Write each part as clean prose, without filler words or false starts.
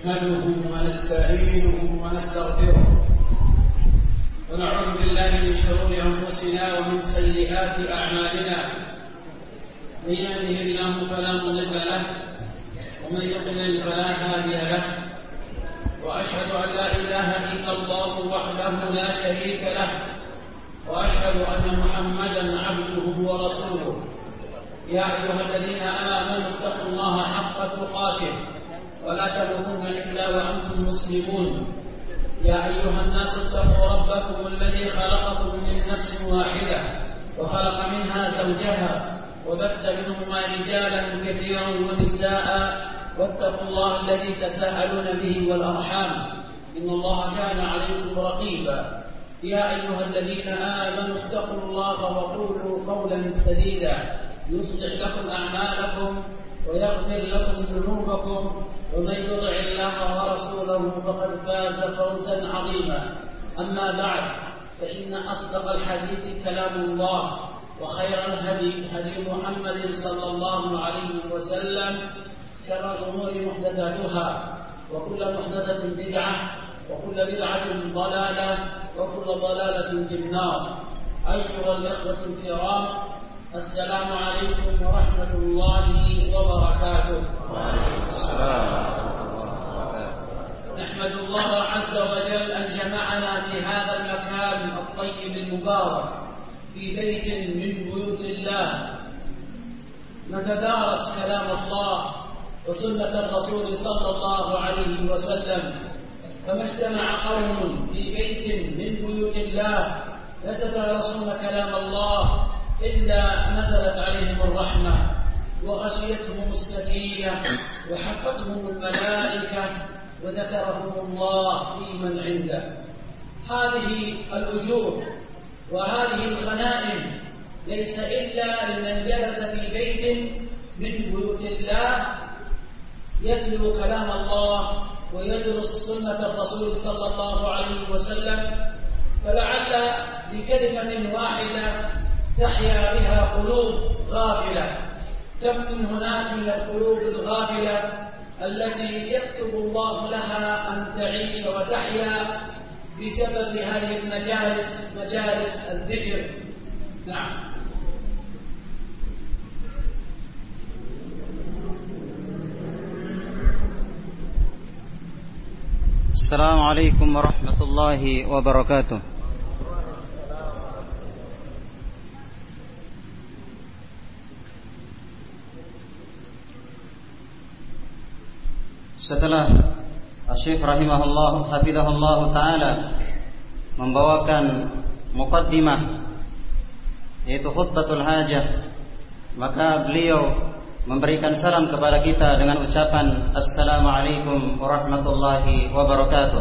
نحمده ونستعينه ونستغفره ونعوذ بالله من شرور أنفسنا ومن سيئات أعمالنا. من يهده الله فلا مضل له ومن يضلل فلا هادي له، وأشهد أن لا إله إلا الله وحده لا شريك له، وأشهد أن محمدا عبده ورسوله. يا أيها الذين آمنوا اتقوا الله حق تقاته ولا تموتن إلا وأنتم مسلمون. يا أيها الناس اتقوا ربكم الذي خلقكم من نفس واحدة وخلق منها زوجها وبث منهما رجالا كثيرا ونساء، واتقوا الله الذي تساءلون به والأرحام إن الله كان عليكم رقيبا. يا أيها الذين آمنوا اتقوا الله وقولوا قولا سديدا يصلح لكم أعمالكم ويغفر لكم ذنوبكم، ومن يطع الله ورسوله فقد فاز فوزا عظيما. أما بعد، فإن أصدق الحديث كلام الله، وخير الهدي هدي محمد صلى الله عليه وسلم. شر الأمور محدثاتها، وكل محدثة بدعة، وكل بدعة ضلالة، وكل ضلالة في النار. أيها الإخوة الكرام، السلام عليكم ورحمة الله وبركاته. وعليكم السلام ورحمة الله وبركاته. نحمد الله عز وجل أن جمعنا في هذا المكان الطيب المبارك في بيت من بيوت الله نتدارس كلام الله وسنة الرسول صلى الله عليه وسلم. فما اجتمع قوم في بيت من بيوت الله يتدارسون كلام الله إلا نزلت عليهم الرحمة وغشيتهم السكينة وحفتهم الملائكة وذكرهم الله في من عنده. هذه الأجور وهذه الغنائم ليس إلا لمن جلس في بيت من بيوت الله يتلو كلام الله ويدرس سنة الرسول صلى الله عليه وسلم، فلعل بكلمة واحدة تحيا بها قلوب غافلة. كم من هناك من القلوب الغافلة التي يكتب الله لها أن تعيش وتحيا بسبب هذه المجالس، مجالس الذكر. نعم. السلام عليكم ورحمة الله وبركاته. Setelah Syekh rahimahullah hafizahullah taala membawakan muqaddimah yaitu khutbatul hajah, maka beliau memberikan salam kepada kita dengan ucapan Assalamualaikum warahmatullahi wabarakatuh.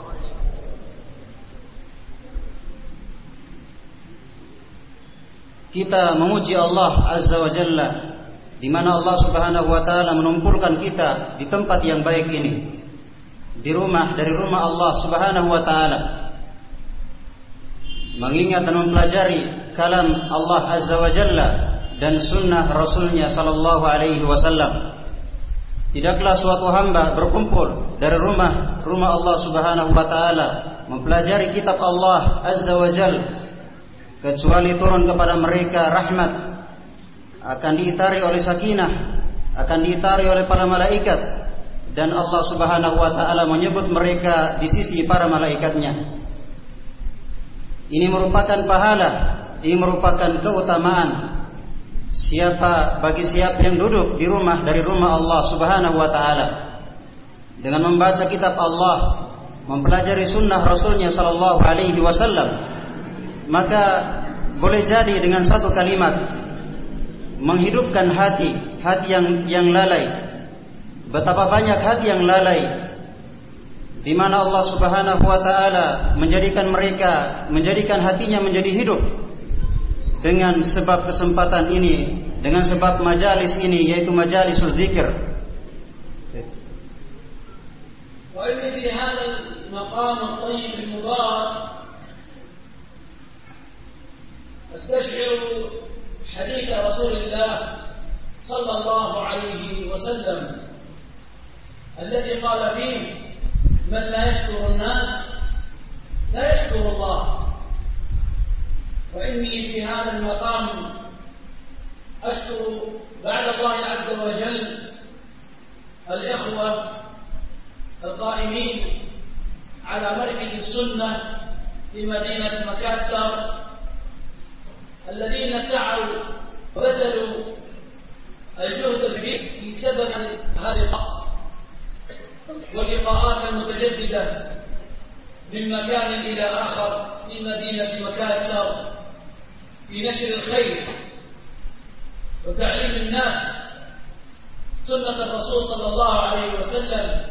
Kita memuji Allah Azza wa Jalla di mana Allah Subhanahu wa taala menumpulkan kita di tempat yang baik ini, di rumah dari rumah Allah Subhanahu wa taala, mengingat dan mempelajari kalam Allah Azza wa Jalla dan sunnah Rasulnya sallallahu alaihi wasallam. Tidaklah suatu hamba berkumpul dari rumah Allah Subhanahu wa taala mempelajari kitab Allah Azza wa Jalla kecuali turun kepada mereka rahmat, akan diitari oleh sakinah, akan diitari oleh para malaikat, dan Allah Subhanahu wa taala menyebut mereka di sisi para malaikatnya. Ini merupakan pahala, ini merupakan keutamaan bagi siapa yang duduk di rumah dari rumah Allah Subhanahu wa taala dengan membaca kitab Allah, mempelajari sunnah Rasulnya sallallahu alaihi wasallam, maka boleh jadi dengan satu kalimat menghidupkan hati yang lalai. Betapa banyak hati yang lalai di mana Allah Subhanahu wa taala menjadikan hatinya menjadi hidup dengan sebab kesempatan ini, dengan sebab majalis ini, yaitu majalisul zikir. Wa inna fi hadha al-maqam at-tayyib al-mubarak astash'iru حديث رسول الله صلى الله عليه وسلم الذي قال فيه: من لا يشكر الناس لا يشكر الله. وإني في هذا المقام أشكر بعد الله عز وجل الإخوة القائمين على مركز السنة في مدينة مكاسر، الذين سعوا وبذلوا الجهد الكبير في سبب هذه اللقاء واللقاءات المتجددة من مكان إلى آخر في مدينة مكاسر في نشر الخير وتعليم الناس سنة الرسول صلى الله عليه وسلم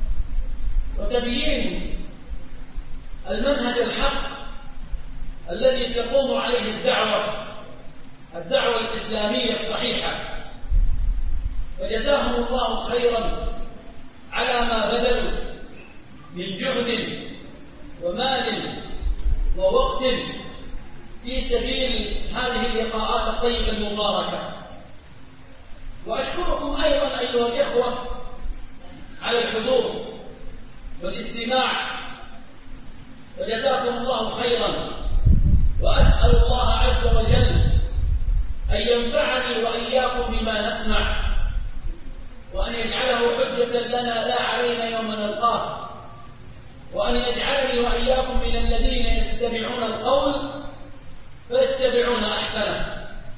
وتبيين المنهج الحق الذي تقوم عليه الدعوة الإسلامية الصحيحة. وجزاهم الله خيرا على ما بذلوا من جهد ومال ووقت في سبيل هذه اللقاءات الطيبة المباركة. وأشكركم أيضا أيها الإخوة على الحضور والاستماع، وجزاكم الله خيرا. وأسأل الله عز وجل أن ينفعني وإياكم بما نسمع، وأن يجعله حجة لنا لا علينا يوم نلقاه، وأن يجعلني وإياكم من الذين يتبعون القول فيتبعون أحسنه.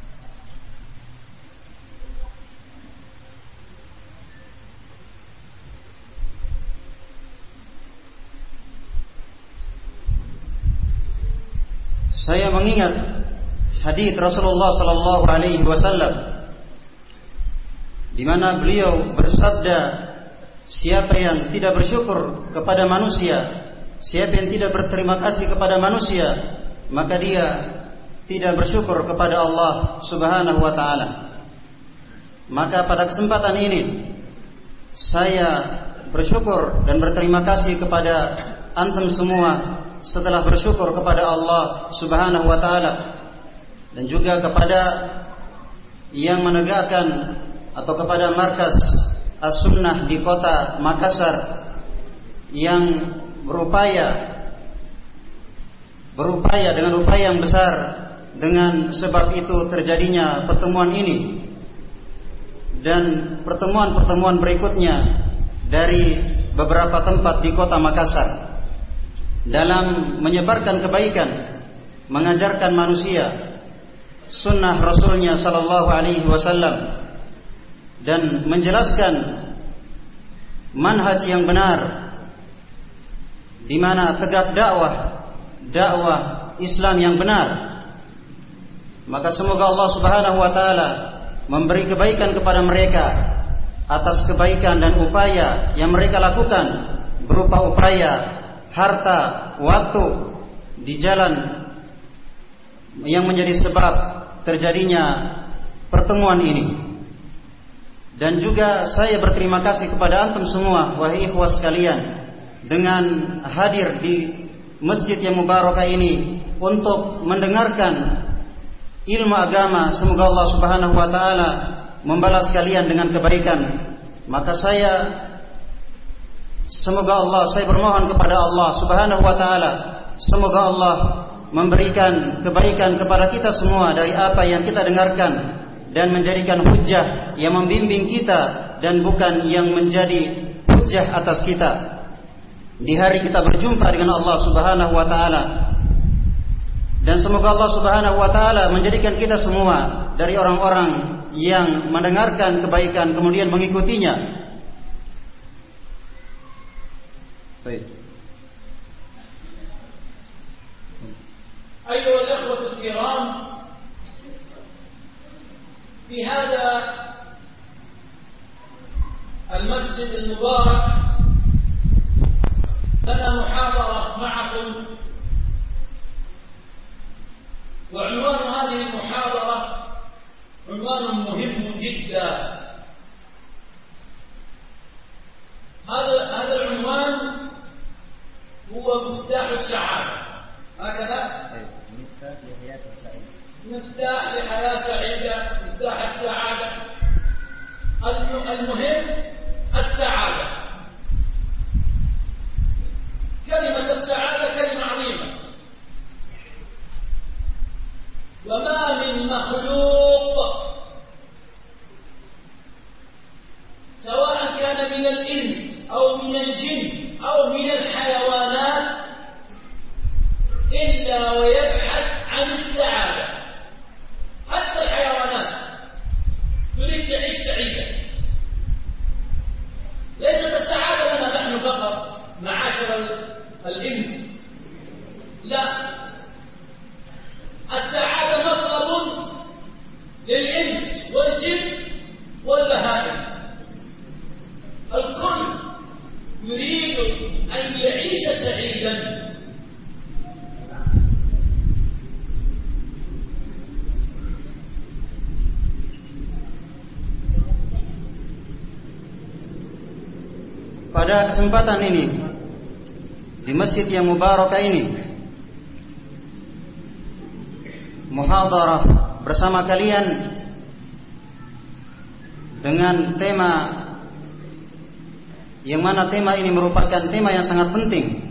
Saya mengingat hadits Rasulullah sallallahu alaihi wasallam di mana beliau bersabda, siapa yang tidak bersyukur kepada manusia, siapa yang tidak berterima kasih kepada manusia, maka dia tidak bersyukur kepada Allah Subhanahu wa taala. Maka pada kesempatan ini saya bersyukur dan berterima kasih kepada antum semua setelah bersyukur kepada Allah Subhanahu wa taala, dan juga kepada yang menegakkan atau kepada markas As-Sunnah di kota Makassar yang berupaya dengan upaya yang besar. Dengan sebab itu terjadinya pertemuan ini dan pertemuan-pertemuan berikutnya dari beberapa tempat di kota Makassar dalam menyebarkan kebaikan, mengajarkan manusia sunnah Rasulnya sallallahu alaihi wasallam, dan menjelaskan manhaj yang benar di mana tegak dakwah Islam yang benar. Maka semoga Allah Subhanahu wa taala memberi kebaikan kepada mereka atas kebaikan dan upaya yang mereka lakukan, berupa upaya harta, waktu di jalan yang menjadi sebab terjadinya pertemuan ini. Dan juga saya berterima kasih kepada antum semua, wahai ikhwah sekalian, dengan hadir di masjid yang mubarakah ini untuk mendengarkan ilmu agama. Semoga Allah Subhanahu wa taala membalas kalian dengan kebaikan. Maka saya bermohon kepada Allah Subhanahu wa taala, semoga Allah memberikan kebaikan kepada kita semua dari apa yang kita dengarkan, dan menjadikan hujjah yang membimbing kita dan bukan yang menjadi hujjah atas kita di hari kita berjumpa dengan Allah Subhanahu wa taala. Dan semoga Allah Subhanahu wa taala menjadikan kita semua dari orang-orang yang mendengarkan kebaikan kemudian mengikutinya. Baik. أيها الأخوة الكرام، في هذا المسجد المبارك لنا محاضرة معكم، وعنوان هذه المحاضرة عنوان مهم جدا. هذا العنوان هو مفتاح السعادة، هكذا مفتاح لحياة سعيدة، مفتاح لحياة سعيدة، مفتاح السعادة. المهم السعادة، كلمة السعادة كلمة عظيمة، وما من مخلوق سواء كان من الإنس أو من الجن أو من الحيوانات إلا ويبحث عن السعادة. حتى الحيوانات تريد تعيش سعيدة. ليست السعادة لنا نحن فقط معاشر الإنس، لا، السعادة مطلب للإنس والجن والبهائم. الكل يريد أن يعيش سعيدا. Pada kesempatan ini di masjid yang mubarakah ini, muhadarah bersama kalian dengan tema yang mana tema ini merupakan tema yang sangat penting,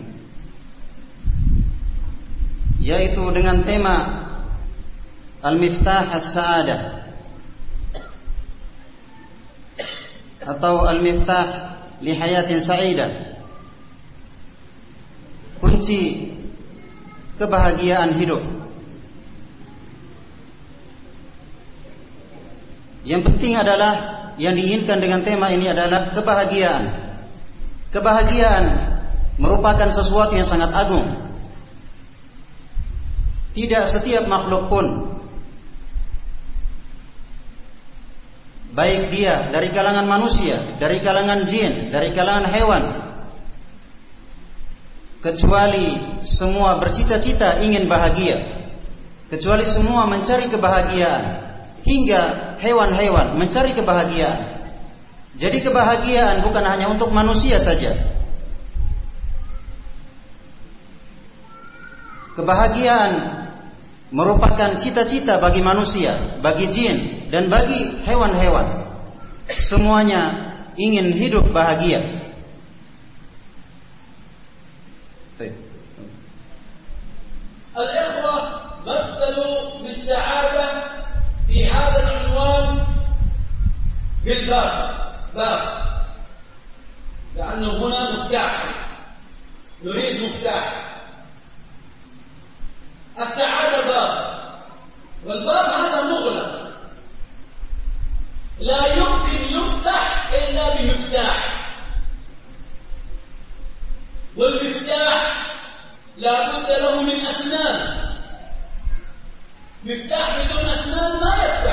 yaitu dengan tema Al-Miftah As-Sa'adah atau Al-Miftah li Hayatin Sa'idah, kunci kebahagiaan hidup. Yang penting adalah, yang diinginkan dengan tema ini adalah kebahagiaan. Kebahagiaan merupakan sesuatu yang sangat agung. Tidak setiap makhluk pun, baik dia dari kalangan manusia, dari kalangan jin, dari kalangan hewan, kecuali semua bercita-cita ingin bahagia, kecuali semua mencari kebahagiaan, hingga hewan-hewan mencari kebahagiaan. Jadi kebahagiaan bukan hanya untuk manusia saja. Kebahagiaan merupakan cita-cita bagi manusia, bagi jin, dan bagi hewan-hewan. Semuanya ingin hidup bahagia. Al-ikhwah مثلوا بالسعادة في هذا العنوان بالباب، باب، لأنه هنا مفتاح، نريد مفتاح. السعادة باب، والباب هذا مغلق، لا يمكن يفتح إلا بمفتاح، والمفتاح لا بد له من أسنان. مفتاح بدون أسنان ما يفتح.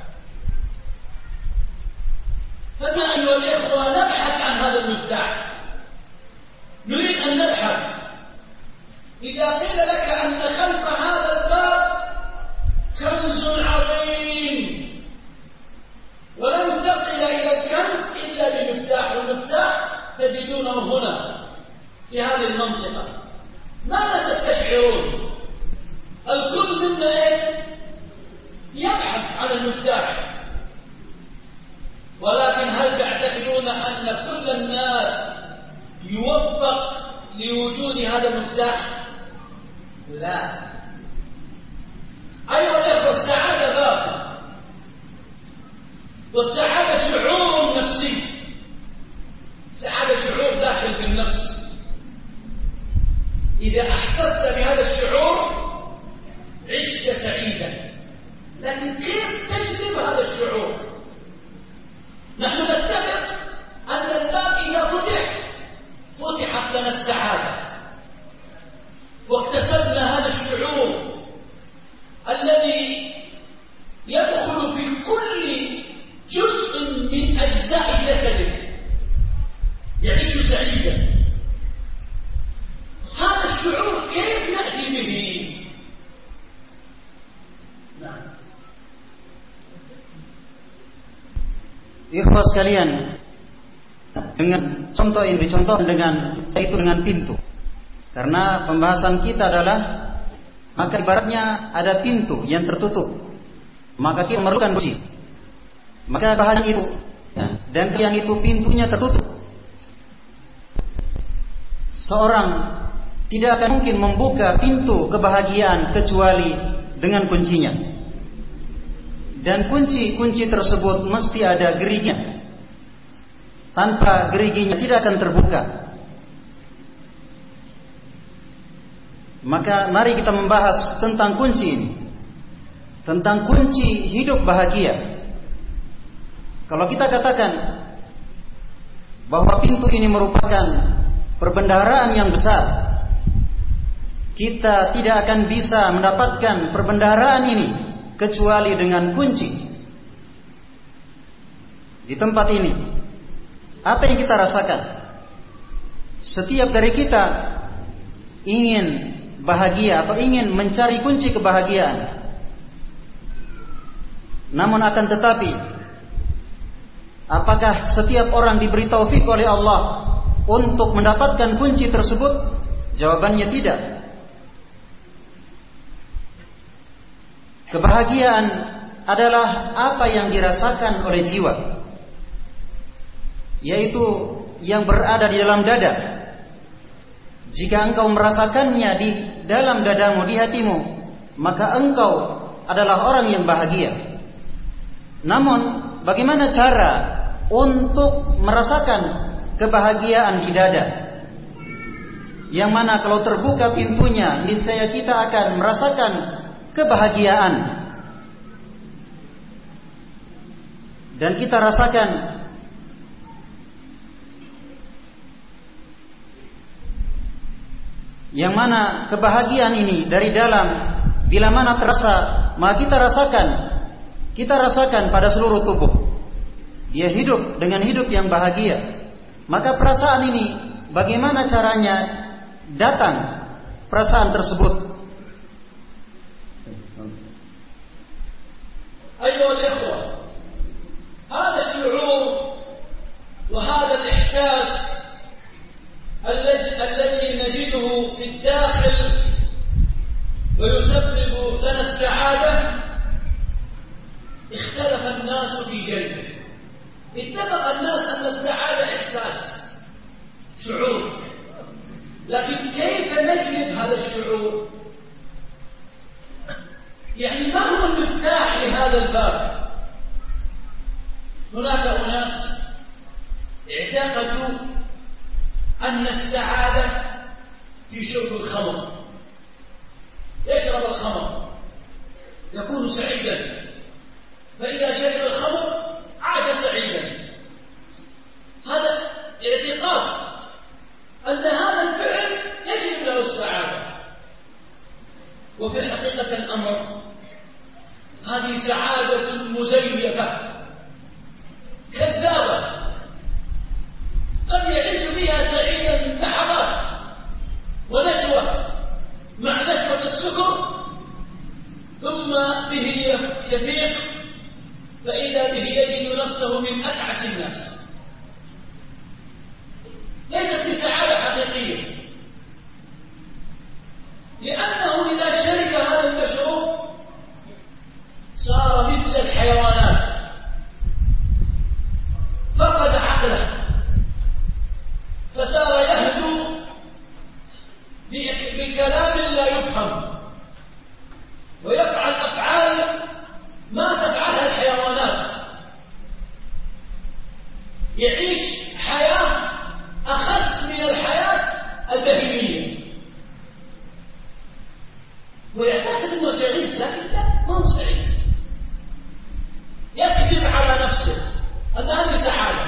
فما أيها الإخوة نبحث عن هذا المفتاح، نريد أن نبحث. إذا قيل لك أن خلف هذا الباب كنز عظيم ولن تصل إلى الكنز إلا بمفتاح، والمفتاح تجدونه هنا في هذه المنطقة. ماذا تستشعرون؟ الكل منا يبحث عن المفتاح، ولكن هل تعتقدون أن كل الناس يوفق لوجود هذا المفتاح؟ لا. أيها الأخوة، السعادة باب، والسعادة شعور نفسي، السعادة شعور داخل في النفس. إذا أحسست بهذا الشعور عشت سعيدا. لكن كيف تجلب هذا الشعور؟ نحن نتفق أن الباب إذا فتحت لنا السعادة، واكتسبنا هذا الشعور الذي يدخل في كل جزء من أجزاء جسدك، يعيش سعيدا. هذا الشعور كيف نأتي به؟ نعم. Ikhwas sekalian, dengan contoh yang dicontohkan dengan pintu. Karena pembahasan kita adalah, maka ibaratnya ada pintu yang tertutup, maka kita memerlukan kunci. Maka bahan itu, dan yang itu pintunya tertutup. Seorang tidak akan mungkin membuka pintu kebahagiaan kecuali dengan kuncinya. Dan kunci tersebut mesti ada geriginya. Tanpa geriginya tidak akan terbuka. Maka mari kita membahas tentang kunci ini, tentang kunci hidup bahagia. Kalau kita katakan bahwa pintu ini merupakan perbendaharaan yang besar, kita tidak akan bisa mendapatkan perbendaharaan ini kecuali dengan kunci. Di tempat ini, apa yang kita rasakan? Setiap dari kita ingin bahagia atau ingin mencari kunci kebahagiaan. Namun akan tetapi, apakah setiap orang diberi taufik oleh Allah untuk mendapatkan kunci tersebut? Jawabannya tidak. Kebahagiaan adalah apa yang dirasakan oleh jiwa, yaitu yang berada di dalam dada. Jika engkau merasakannya di dalam dadamu, di hatimu, maka engkau adalah orang yang bahagia. Namun, bagaimana cara untuk merasakan kebahagiaan di dada? Yang mana kalau terbuka pintunya, niscaya kita akan merasakan kebahagiaan. Dan kita rasakan yang mana kebahagiaan ini dari dalam, bila mana terasa, maka kita rasakan pada seluruh tubuh. Dia hidup dengan hidup yang bahagia. Maka perasaan ini, bagaimana caranya datang perasaan tersebut? أيها الإخوة، هذا الشعور وهذا الإحساس الذي نجده في الداخل ويسبب لنا السعادة، اختلف الناس في جلبه. اتفق الناس أن السعادة إحساس، شعور، لكن كيف نجلب هذا الشعور؟ يعني ما هو المفتاح لهذا الباب؟ هناك أناس اعتقدوا أن السعادة في شرب الخمر. يشرب الخمر يكون سعيدا، فإذا شرب الخمر عاش سعيدا. هذا اعتقاد أن هذا الفعل يجلب له السعادة، وفي حقيقة الأمر هذه سعادة مزيفة كذابة، قد يعيش فيها سعيدا لحظات ونشوة مع نشوة السكر، ثم به يفيق فإذا به يجد نفسه من أتعس الناس. ليست بسعادة حقيقية، لأنه إذا شرب هذا المشروب صار مثل الحيوانات، فقد عقله، فصار يهدو بكلام لا يفهم، ويفعل أفعال ما تفعلها الحيوانات، يعيش حياة أخس من الحياة البهيمية، ويعتقد أنه سعيد، لكن لا، ما هو سعيد. يكذب على نفسه أن هذه سعادة.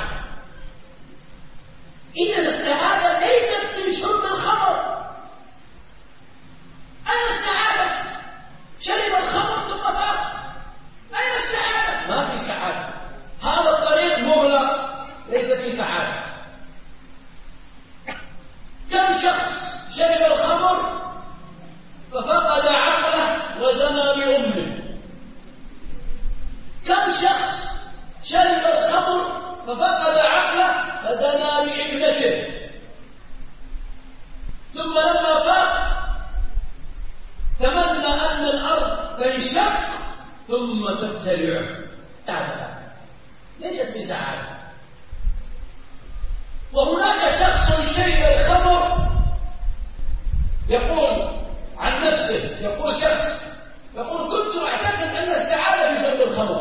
إذا السعادة ليست في شرب الخمر. أين السعادة؟ شرب الخمر ثم فاق. أين السعادة؟ ما في سعادة. هذا الطريق مغلق، ليس في سعادة. كم شخص شرب الخمر ففقد عقله وزنى بأمه؟ كم شخص شرب الخمر ففقد عقله فزنى بابنته، ثم لما فاق تمنى أن الأرض تنشق ثم تبتلعه. هذا ليست بسعادة. وهناك شخص شرب الخمر يقول عن نفسه، يقول شخص يقول كنت أعتقد أن السعادة في شرب الخمر.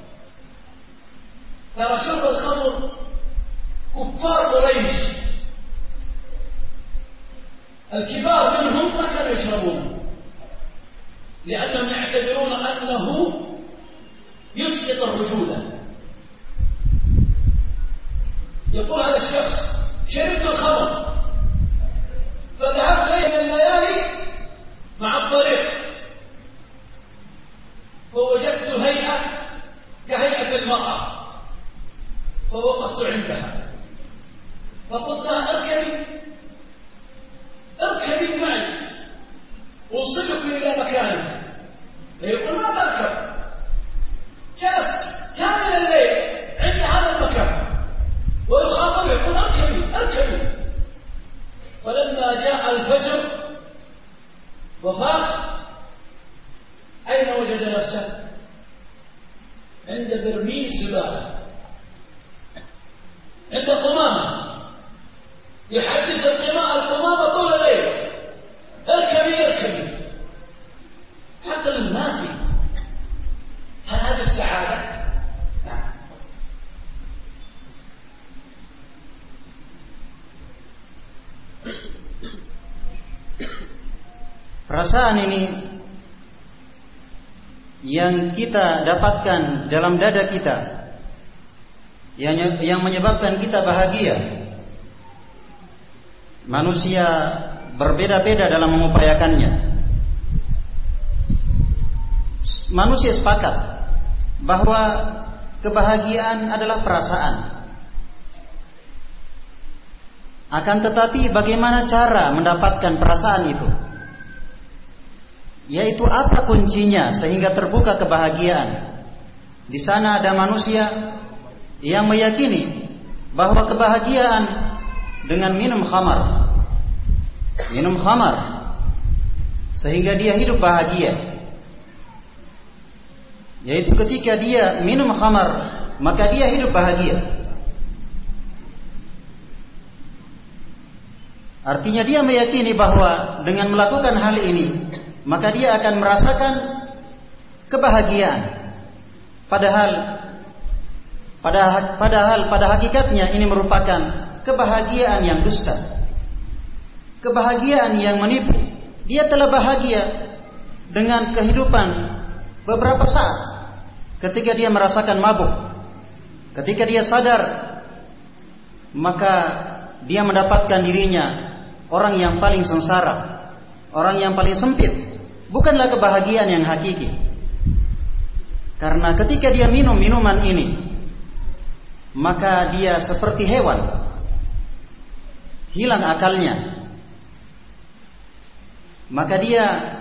ترى شرب الخمر كفار قريش الكبار منهم ما كانوا يشربون، لأنهم يعتبرون أنه يسقط الرجولة. يقول هذا الشخص شربت الخمر فذهبت ليلة الليالي مع الطريق فوجدت هيئة كهيئة المرأة فوقفت عندها فقلت لها اركبي معي أوصلك إلى مكانك. فيقول ما تركب، جلس كامل الليل عند هذا المكان ويخاطب يقول اركبي. فلما جاء الفجر وفاق أين وجد نفسه؟ عند برميل زبالة، عند قمامة، يحدث القمامة طول الليل اركبي. حتى المنافق. هل هذه السعادة؟ نعم. Perasaan ini yang kita dapatkan dalam dada kita, yang menyebabkan kita bahagia. Manusia berbeda-beda dalam mengupayakannya. Manusia sepakat bahwa kebahagiaan adalah perasaan. Akan tetapi bagaimana cara mendapatkan perasaan itu? Yaitu apa kuncinya sehingga terbuka kebahagiaan? Di sana ada manusia yang meyakini bahwa kebahagiaan dengan minum khamar sehingga dia hidup bahagia. Yaitu ketika dia minum khamar maka dia hidup bahagia. Artinya dia meyakini bahwa dengan melakukan hal ini maka dia akan merasakan kebahagiaan. Padahal pada hakikatnya ini merupakan kebahagiaan yang dusta, kebahagiaan yang menipu. Dia telah bahagia dengan kehidupan beberapa saat ketika dia merasakan mabuk. Ketika dia sadar maka dia mendapatkan dirinya orang yang paling sengsara, orang yang paling sempit. Bukanlah kebahagiaan yang hakiki. Karena ketika dia minum minuman ini maka dia seperti hewan, hilang akalnya. Maka dia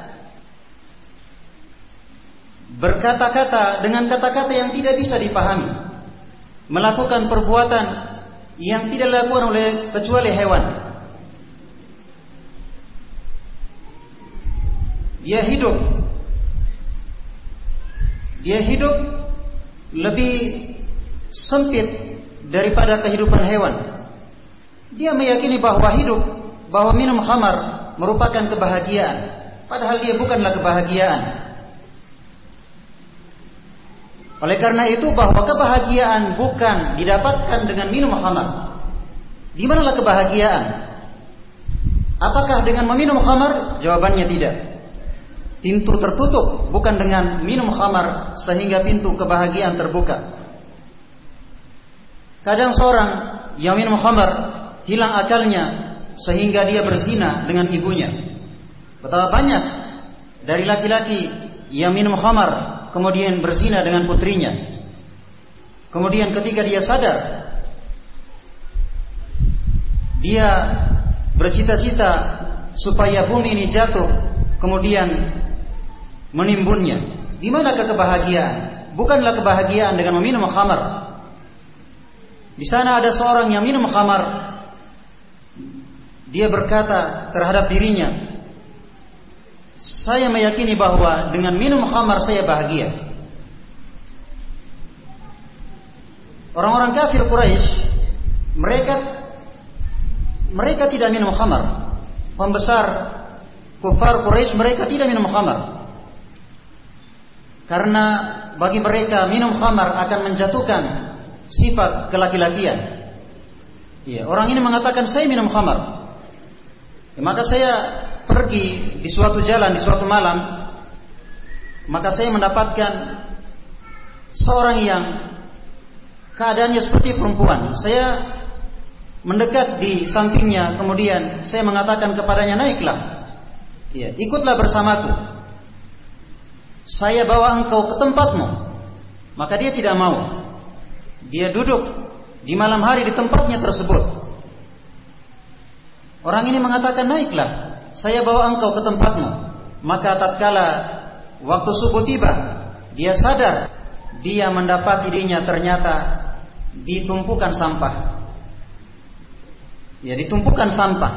berkata-kata dengan kata-kata yang tidak bisa dipahami, melakukan perbuatan yang tidak dilakukan oleh kecuali hewan. Dia hidup lebih sempit daripada kehidupan hewan. Dia meyakini bahwa minum khamar merupakan kebahagiaan, padahal dia bukanlah kebahagiaan. Oleh karena itu bahwa kebahagiaan bukan didapatkan dengan minum khamar. Di manalah kebahagiaan? Apakah dengan meminum khamar? Jawabannya tidak. Pintu tertutup bukan dengan minum khamar sehingga pintu kebahagiaan terbuka. Kadang seorang yang minum khamar hilang akalnya sehingga dia berzina dengan ibunya. Betapa banyak dari laki-laki yang minum khamar kemudian berzina dengan putrinya. Kemudian ketika dia sadar, dia bercita-cita supaya bumi ini jatuh kemudian menimbunnya. Di manakah kebahagiaan? Bukanlah kebahagiaan dengan meminum khamar. Di sana ada seorang yang minum khamar. Dia berkata terhadap dirinya, saya meyakini bahwa dengan minum khamar saya bahagia. Orang-orang kafir Quraisy, mereka tidak minum khamar. Pembesar kufar Quraisy mereka tidak minum khamar. Karena bagi mereka minum khamar akan menjatuhkan sifat kelaki-lakian. Ya, orang ini mengatakan saya minum khamar. Ya, maka saya pergi di suatu jalan, di suatu malam, maka saya mendapatkan seorang yang keadaannya seperti perempuan. Saya mendekat di sampingnya, kemudian saya mengatakan kepadanya, naiklah, ya, ikutlah bersamaku. Saya bawa engkau ke tempatmu. Maka dia tidak mau. Dia duduk di malam hari di tempatnya tersebut. Orang ini mengatakan, naiklah, saya bawa engkau ke tempatmu. Maka tatkala waktu subuh tiba, dia sadar, dia mendapat dirinya ternyata ditumpukan sampah. Ya, ditumpukan sampah.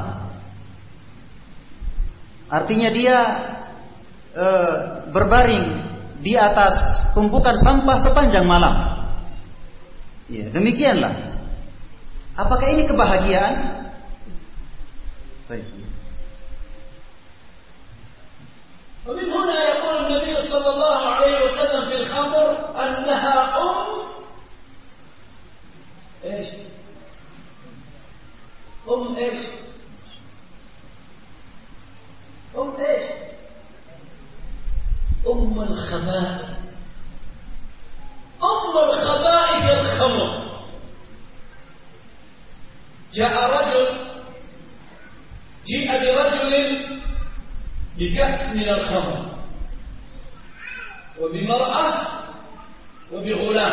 Artinya dia berbaring di atas tumpukan sampah sepanjang malam. Ya, demikianlah. Apakah ini kebahagiaan? Baik. ومن هنا يقول النبي صلى الله عليه وسلم في الخمر أنها إيش؟ إيش؟ إيش؟ الخبائث. الخبائث الخمر. جيء برجل بكأس من الخمر وبمرأة وبغلام.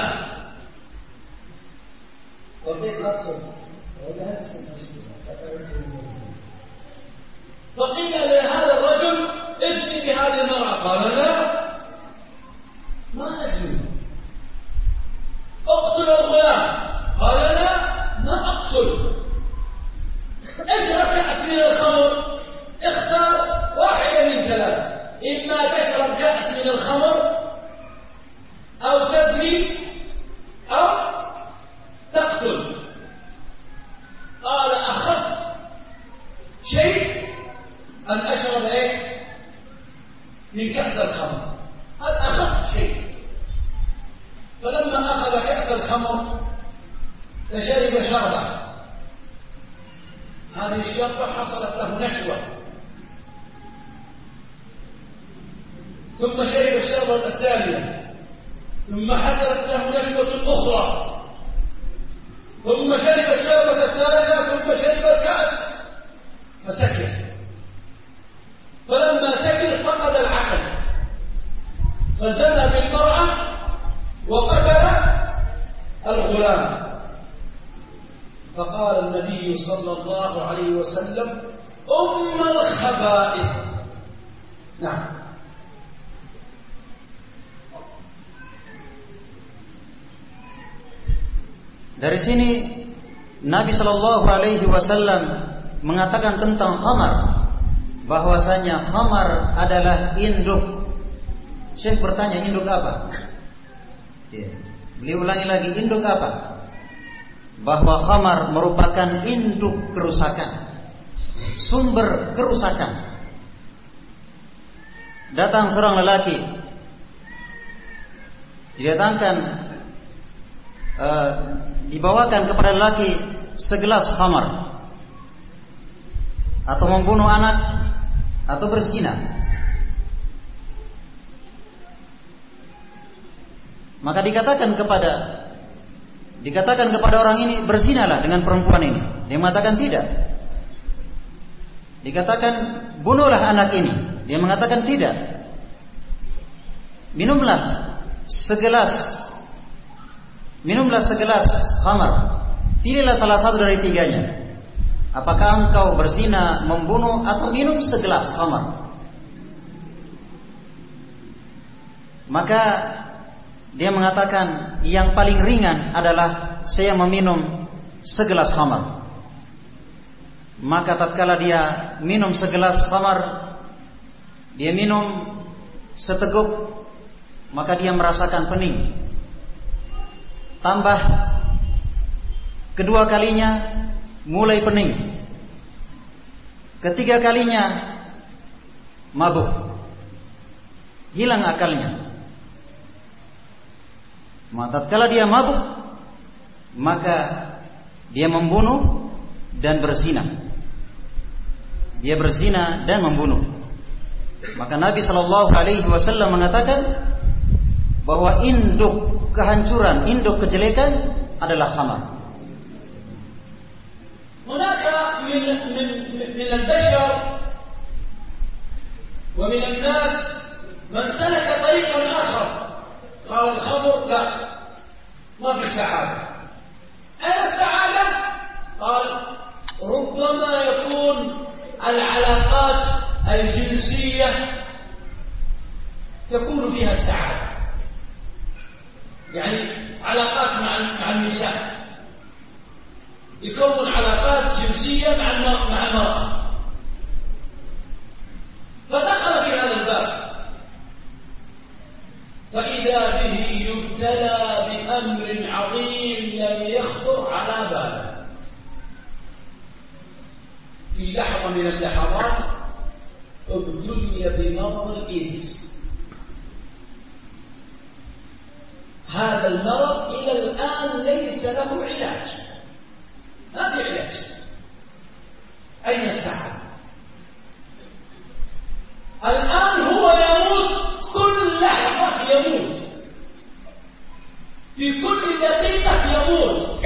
فقيل لهذا الرجل اذني بهذه المرأة، قال لا، ما أزني. اقتل الغلام، قال لا، ما أقتل. اشرب كأس من الخمر، اختار واحدة من ثلاث، إما تشرب كأس من الخمر أو تزني أو تقتل. قال أخف شيء أن أشرب من كأس الخمر، هذا أخف شيء. فلما أخذ كأس الخمر فشرب شربة، هذه الشربة حصلت له نشوة، ثم شرب الشربة الثانية، ثم حصلت له نشوة أخرى، ثم شرب الشربة الثالثة، ثم شرب الكأس فسكر. فلما سكر فقد العقل، فزنى بالمرأة وقتل الغلام. فقال النبي صلى الله عليه وسلم الخبائث. نعم. Dari sini Nabi Shallallahu Alaihi Wasallam mengatakan tentang khamar, bahwasanya khamar adalah induk. Syekh bertanya, induk apa? Beliau ulangi lagi, induk apa? Bahwa khamar merupakan induk kerusakan, sumber kerusakan. Datang seorang lelaki, dibawakan kepada lelaki segelas khamar, atau membunuh anak, atau berzina. Maka dikatakan kepada orang ini, berzinalah dengan perempuan ini. Dia mengatakan tidak. Dikatakan bunuhlah anak ini. Dia mengatakan tidak. Minumlah segelas khamar. Pilihlah salah satu dari tiganya. Apakah engkau berzina, membunuh, atau minum segelas khamar? Maka dia mengatakan yang paling ringan adalah saya meminum segelas khamar. Maka tatkala dia minum segelas khamar, dia minum seteguk, maka dia merasakan pening. Tambah kedua kalinya mulai pening. Ketiga kalinya mabuk, hilang akalnya. Tatkala dia mabuk, maka dia membunuh dan berzina. Dia berzina dan membunuh. Maka Nabi SAW mengatakan bahwa induk kehancuran, induk kejelekan adalah khamar. هناك من البشر ومن الناس من سلك طريقا آخر قال الخمر لا ما في سعادة. أين السعادة؟ قال ربما يكون العلاقات الجنسية تكون فيها السعادة، يعني علاقات مع النساء، يكون علاقات جنسية مع المرأة، فدخل في هذا الباب، فإذا به يبتلى بأمر عظيم لم يخطر على باله. في لحظة من اللحظات ابتلي بمرض الإيدز. هذا المرض إلى الآن ليس له علاج، ما في علاج. أين السعادة؟ الآن هو يموت، كل لحظة يموت، في كل دقيقة يموت،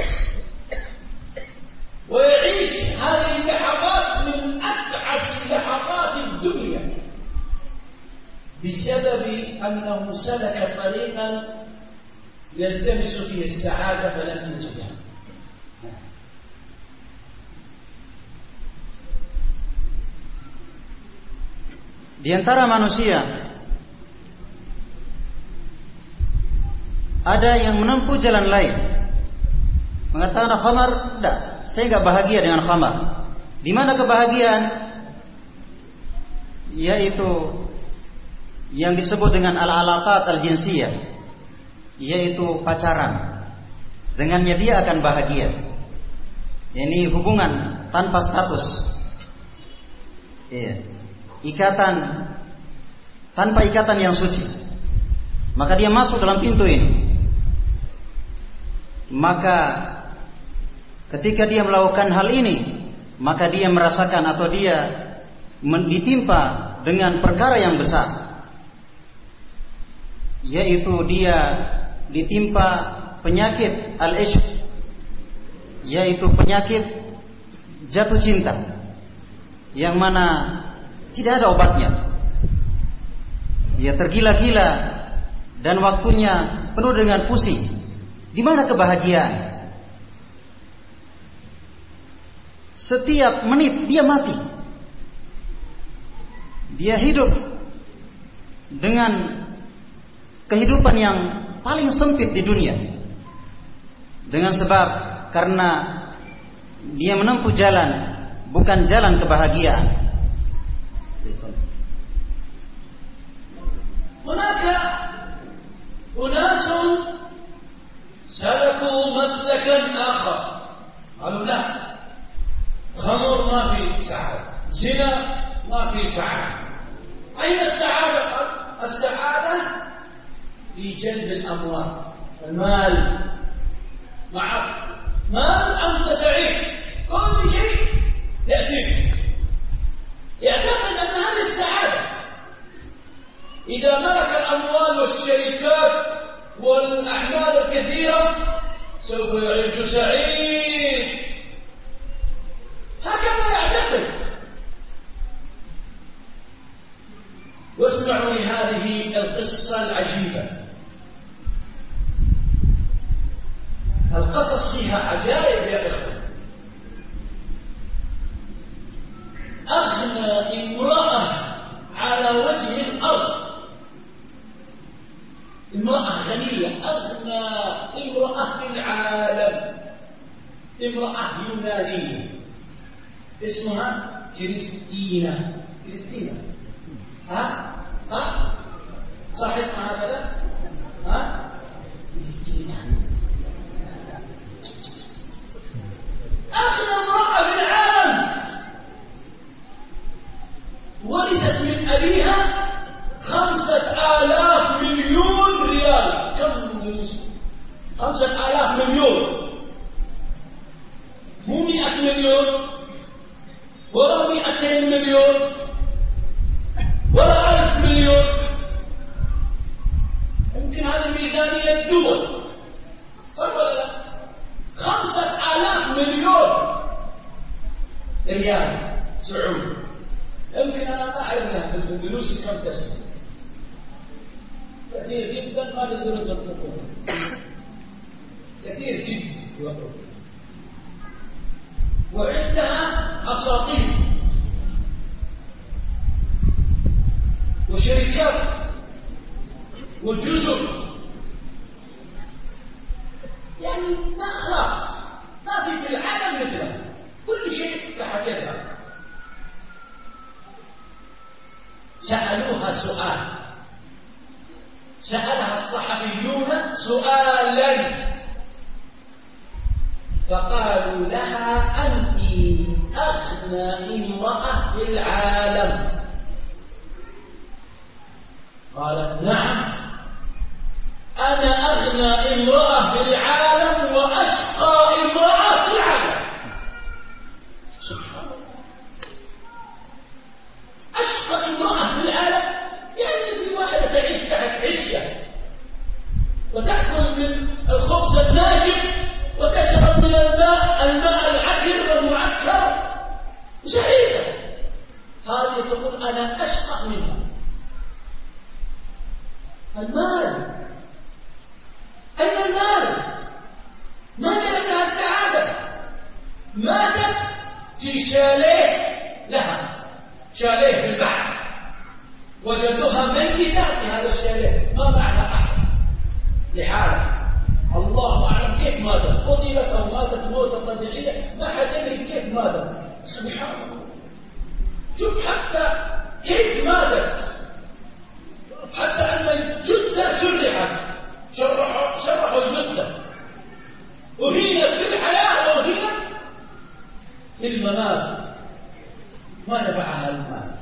ويعيش هذه اللحظات من أسعد لحظات الدنيا بسبب أنه سلك طريقا يلتمس فيه السعادة فلم يجدها. Di antara manusia ada yang menempuh jalan lain, mengatakan khamar, tidak, saya enggak bahagia dengan khamar. Di mana kebahagiaan? Yaitu yang disebut dengan al-alaqat al-jinsiyah, yaitu pacaran. Dengannya dia akan bahagia. Ini hubungan tanpa status. Iya. Ikatan tanpa ikatan yang suci. Maka dia masuk dalam pintu ini. Maka ketika dia melakukan hal ini, maka dia merasakan atau dia ditimpa dengan perkara yang besar, yaitu dia ditimpa penyakit al-ishq, yaitu penyakit jatuh cinta, yang mana tidak ada obatnya. Dia tergila-gila dan waktunya penuh dengan pusing. Di mana kebahagiaan? Setiap menit dia mati. Dia hidup dengan kehidupan yang paling sempit di dunia. Dengan sebab karena dia menempuh jalan bukan jalan kebahagiaan. هناك أناس سلكوا مسلكا آخر، قالوا لا، خمر ما في سعادة، زنا ما في سعادة. أين السعادة؟ السعادة في جلب الأموال، المال. معك مال أنت سعيد، كل شيء يأتيك، يعتقد أن هذه السعادة. إذا ملك الأموال والشركات والأعمال الكثيرة سوف يعيش سعيد، هكذا يعتقد. واسمعوا لهذه القصة العجيبة. القصص فيها عجائب يا إخوة. أغنى امرأة على وجه الأرض، امرأة غنية، أغنى امرأة في العالم، امرأة يونانية اسمها كريستينا. كريستينا، ها؟ صح؟ صح اسمها هكذا؟ ها؟ كريستينا أغنى امرأة في العالم، ولدت من أبيها 5,000 مليون ريال. كم 5,000 مليون، مو 100 مليون ولا 200 مليون ولا 1000 مليون. يمكن هذه ميزانية الدول، صح ولا لا؟ 5,000 مليون ريال سعودي. يمكن أنا ما أعرف لها بالفلوس كم تسوي، كثير جدا ما تقدرون تطبقون، كثير جدا. وعندها أساطير وشركات وجزر، يعني ما خلاص ما في العالم مثلها، كل شيء تحدثها. سألوها سؤال، سألها الصحفيون سؤالا فقالوا لها أنت أغنى امرأة في العالم. قالت نعم، أنا أغنى امرأة في العالم وأشقى امرأة في العالم. سبحان الله، أشقى امرأة في العالم يعني في واحدة تعيش تحت عشة وتأكل من الخبز الناشف وتشرب من الماء العكر والمعكر سعيدة. هذه تقول أنا أشقى منها. المال، أين المال؟ ما جلت لها السعادة، ماتت في شاليه لها، شاليه في البحر، وجدوها ميتة في هذا الشاليه، ما معها أحد لحالها. الله أعلم كيف ماتت، قتلت أو ماتت موتة طبيعية، ما حد يدري كيف ماتت. سبحان الله، شوف حتى كيف ماتت، حتى أن الجثة شرحت، شرحوا الجثة، أهينت في الحياة وأهينت في الممات، ما نفعها المال.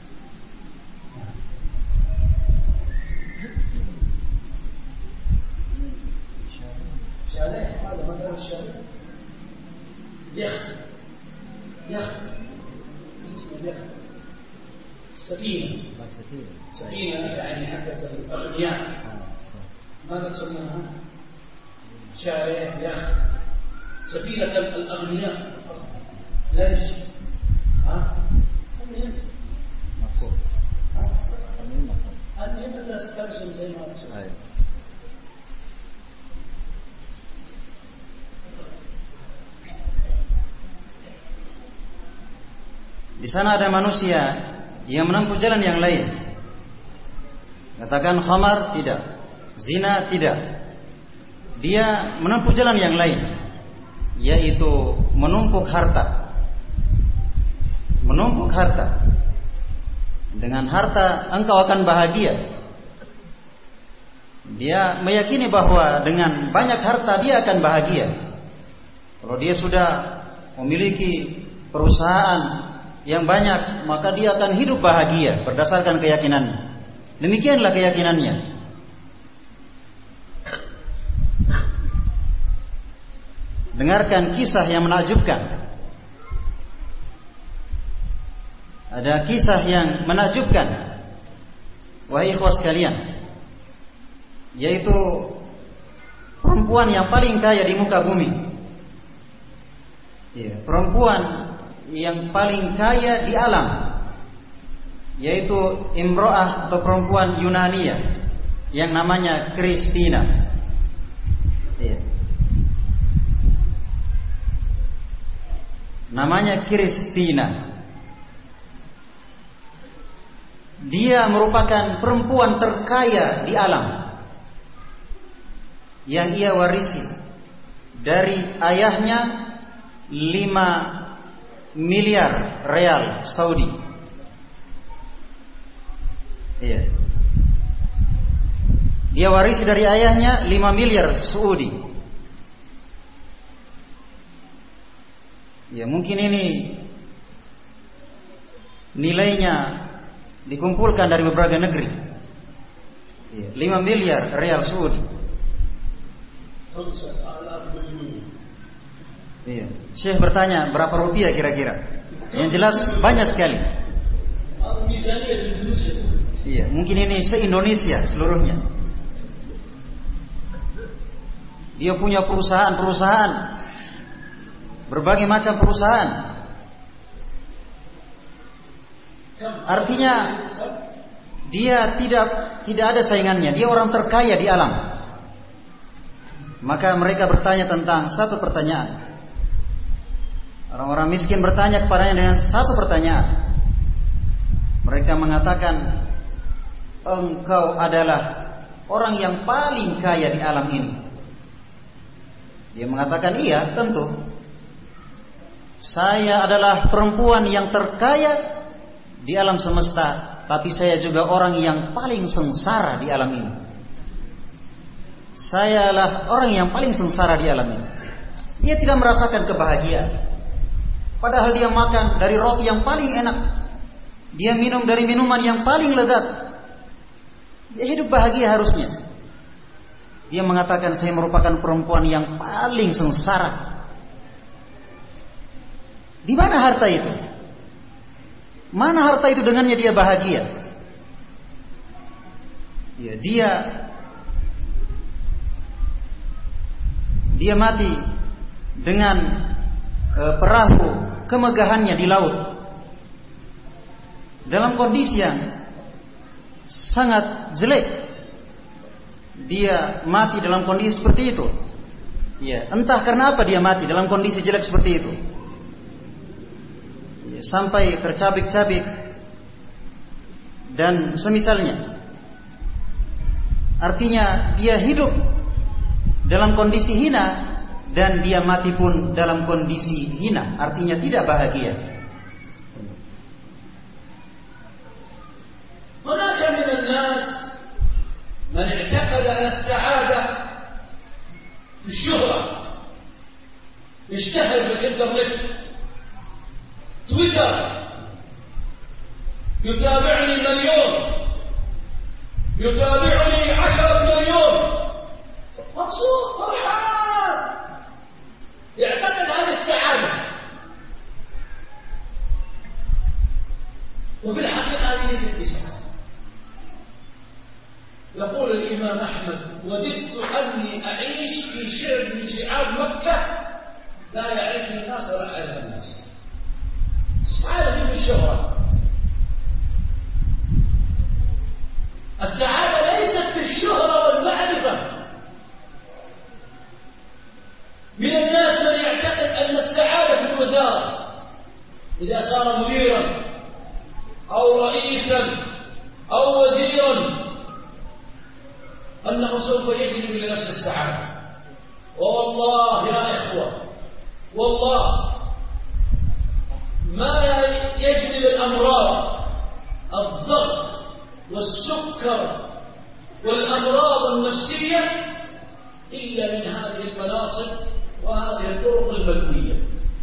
شاليه، هذا مثلا الشاليه، يخت، يخت اسمه يخت، سفينة يعني حقت الأغنياء. ماذا تسمونها؟ شاليه، يخت، سفينة الأغنياء. ليش؟ مقصود المهم الناس ترجم زي ما تسمع. Di sana ada manusia yang menempuh jalan yang lain. Katakan khamar tidak, zina tidak. Dia menempuh jalan yang lain, yaitu menumpuk harta. Menumpuk harta. Dengan harta engkau akan bahagia. Dia meyakini bahwa dengan banyak harta dia akan bahagia. Kalau dia sudah memiliki perusahaan yang banyak, maka dia akan hidup bahagia berdasarkan keyakinannya. Demikianlah keyakinannya. Dengarkan kisah yang menakjubkan. Ada kisah yang menakjubkan, wahai ikhwas sekalian, yaitu perempuan yang paling kaya di muka bumi. Ya, perempuan yang paling kaya di alam, yaitu imro'ah atau perempuan Yunania yang namanya Kristina. Ya. Namanya Kristina. Dia merupakan perempuan terkaya di alam yang ia warisi dari ayahnya 5 miliar real Saudi. Iya. Dia warisi dari ayahnya 5 miliar Saudi. Ya, mungkin ini nilainya dikumpulkan dari berbagai negeri. 5 miliar rial Saudi. Iya. Syekh bertanya berapa rupiah kira-kira? Yang jelas banyak sekali. Iya, mungkin ini se-Indonesia seluruhnya. Dia punya perusahaan-perusahaan, berbagai macam perusahaan. Artinya dia tidak ada saingannya. Dia orang terkaya di alam. Maka mereka bertanya tentang satu pertanyaan. Orang-orang miskin bertanya kepadanya dengan satu pertanyaan. Mereka mengatakan, engkau adalah orang yang paling kaya di alam ini. Dia mengatakan, iya, tentu. Saya adalah perempuan yang terkaya di alam semesta, tapi saya juga orang yang paling sengsara di alam ini. Saya adalah orang yang paling sengsara di alam ini. Dia tidak merasakan kebahagiaan. Padahal dia makan dari roti yang paling enak. Dia minum dari minuman yang paling lezat. Dia hidup bahagia harusnya. Dia mengatakan, saya merupakan perempuan yang paling sengsara. Di mana harta itu? Mana harta itu dengannya dia bahagia? Ya, dia mati dengan perahu kemegahannya di laut, dalam kondisi yang sangat jelek. Dia mati dalam kondisi seperti itu. Ya, entah karena apa dia mati dalam kondisi jelek seperti itu. Ya, sampai tercabik-cabik dan semisalnya. Artinya dia hidup dalam kondisi hina dan dia mati pun dalam kondisi hina. Artinya tidak bahagia. هناك من الناس من اعتقد أن السعادة في الشهرة، يشتهر بالإنترنت، تويتر، يتابعني مليون، يتابعني 10 مليون، مبسوط فرحان، يعتقد هذه السعادة. وفي الحقيقة هذه ليست بسعادة. يقول الإمام أحمد: وددت أني أعيش في شعب من شعاب مكة لا يعرفني الناس ولا أعرف الناس. السعادة في الشهرة. السعادة ليست في الشهرة والمعرفة. من الناس من يعتقد أن السعادة في الوزارة، إذا صار مديرا أو رئيسا أو وزيرا أنه سوف يجلب لنفسه السعادة. والله يا إخوة، والله ما يجلب الأمراض، الضغط والسكر والأمراض النفسية إلا من هذه المناصب وهذه الطرق المادية.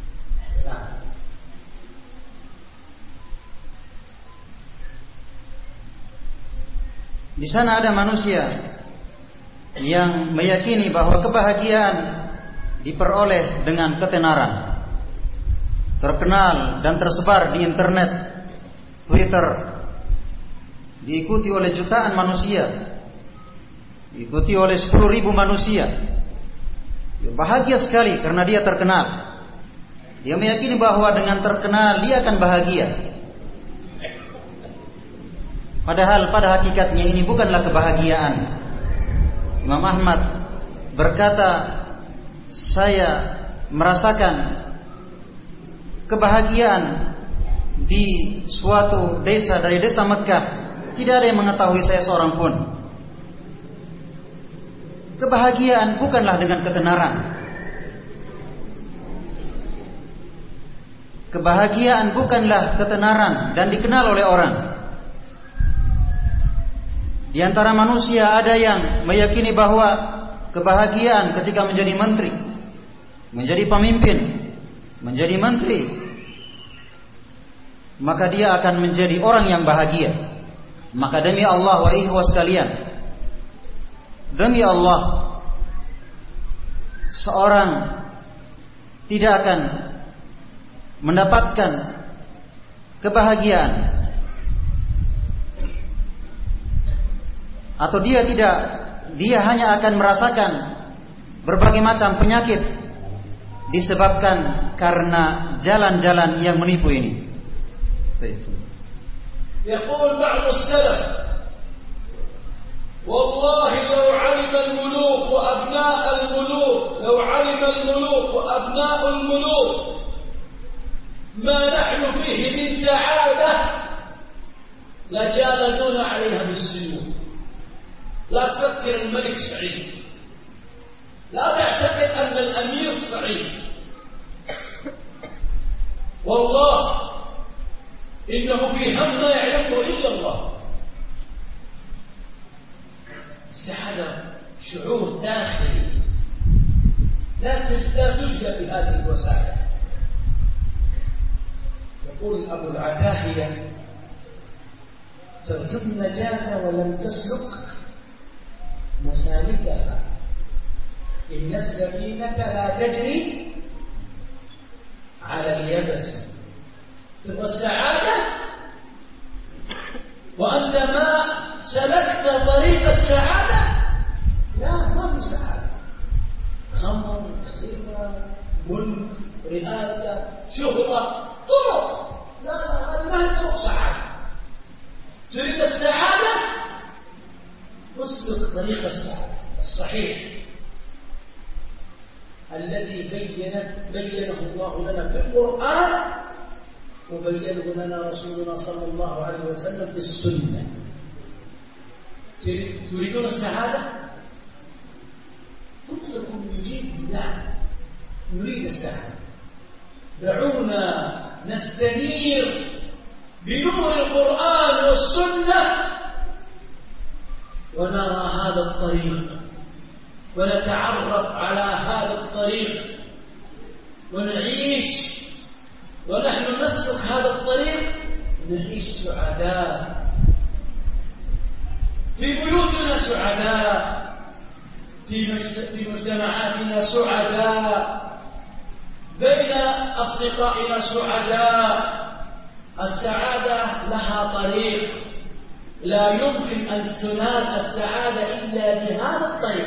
Di sana ada manusia yang meyakini bahwa kebahagiaan diperoleh dengan ketenaran, terkenal dan tersebar di internet, Twitter, diikuti oleh jutaan manusia, diikuti oleh 10.000 manusia. Dia bahagia sekali karena dia terkenal. Dia meyakini bahwa dengan terkenal dia akan bahagia. Padahal pada hakikatnya ini bukanlah kebahagiaan. Imam Ahmad berkata, saya merasakan kebahagiaan di suatu desa dari desa Mekah. Tidak ada yang mengetahui saya seorang pun. Kebahagiaan bukanlah dengan ketenaran. Kebahagiaan bukanlah ketenaran dan dikenal oleh orang. Di antara manusia ada yang meyakini bahwa kebahagiaan ketika menjadi menteri, menjadi pemimpin, menjadi menteri, maka dia akan menjadi orang yang bahagia. Maka demi Allah, wahai ikhwah sekalian, demi Allah, seorang tidak akan mendapatkan kebahagiaan, atau dia hanya akan merasakan berbagai macam penyakit disebabkan karena jalan-jalan yang menipu ini. يقول بعض السلف: والله لو علم الملوك وأبناء الملوك ما نحن فيه من سعادة لجالدون عليها بالسيوف. لا تفكر الملك سعيد، لا تعتقد أن الأمير سعيد، والله إنه في هم ما يعلمه إلا الله. السعادة شعور داخلي لا تجد بهذه الوسائل. يقول أبو العتاهية: ترجو النجاة ولم تسلك مسالكها، إن السفينة لا تجري على اليبس. تبغى السعادة وأنت ما سلكت طريق السعادة؟ لا، ما في سعادة. خمر، خيمة، ملك، رئاسة، شهرة، طرق. لا هذه ما هي طرق سعادة. تريد السعادة؟ اسلك طريق السعادة الصحيح الذي بينه الله لنا في القرآن وبينه لنا رسولنا صلى الله عليه وسلم في السنة. تريدون السعادة؟ كلكم يجيب نعم نريد السعادة. دعونا نستنير بنور القرآن والسنة ونرى هذا الطريق ونتعرف على هذا الطريق ونعيش، ونحن نسلك هذا الطريق نعيش سعداء في بيوتنا، سعداء في مجتمعاتنا، سعداء بين أصدقائنا، سعداء. السعادة لها طريق، لا يمكن أن تنال السعادة إلا بهذا الطريق.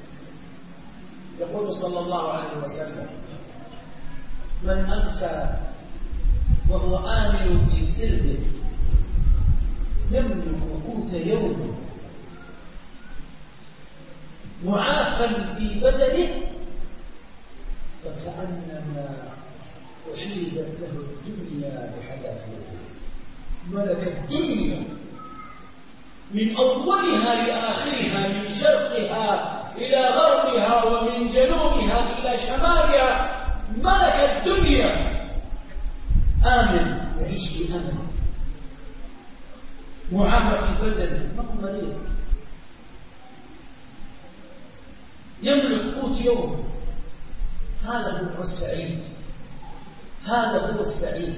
يقول صلى الله عليه وسلم: من أمسى وهو آمن في سربه يملك قوت يومه معافى في بدنه فكأنما أحيزت له الدنيا بحذافيره. ملك الدنيا من أولها لآخرها، من شرقها إلى غربها ومن جنوبها إلى شمالها، ملك الدنيا آمن، يعيش بأمن، معافى في بدنه، ما هو مريض، يملك قوت يوم. هذا هو السعيد، هذا هو السعيد.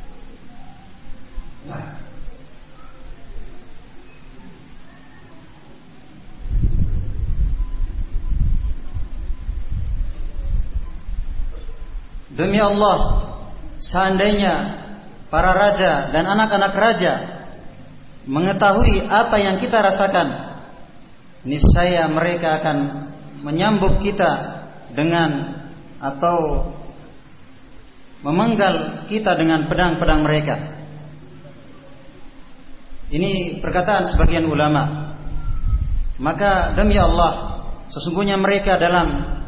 نعم. Demi Allah, seandainya para raja dan anak-anak raja mengetahui apa yang kita rasakan, niscaya mereka akan menyambut kita dengan atau memenggal kita dengan pedang-pedang mereka. Ini perkataan sebagian ulama. Maka demi Allah, sesungguhnya mereka dalam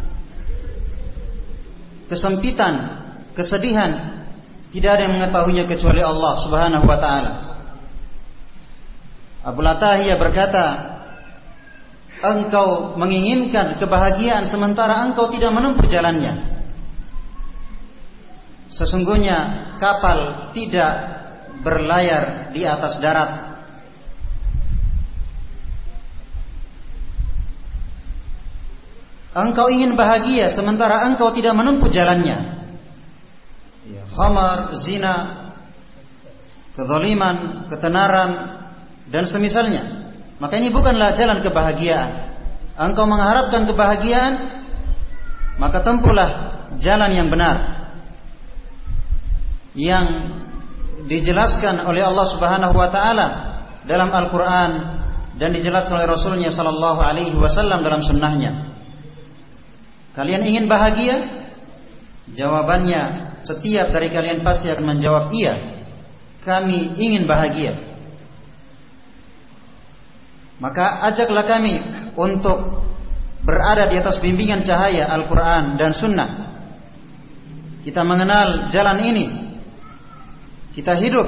kesempitan, kesedihan, tidak ada yang mengetahuinya kecuali Allah Subhanahu wa taala. Abu Latahiyah berkata, engkau menginginkan kebahagiaan sementara engkau tidak menempuh jalannya. Sesungguhnya kapal tidak berlayar di atas darat. Engkau ingin bahagia sementara engkau tidak menempuh jalannya. Khamar, zina, kezaliman, ketenaran, dan semisalnya. Maka ini bukanlah jalan kebahagiaan. Engkau mengharapkan kebahagiaan, maka tempuhlah jalan yang benar, yang dijelaskan oleh Allah Subhanahu wa taala dalam Al-Qur'an dan dijelaskan oleh Rasulnya sallallahu alaihi wasallam dalam sunnahnya. Kalian ingin bahagia? Jawabannya, setiap dari kalian pasti akan menjawab iya, kami ingin bahagia. Maka ajaklah kami untuk berada di atas bimbingan cahaya Al-Quran dan Sunnah. Kita mengenal jalan ini, kita hidup,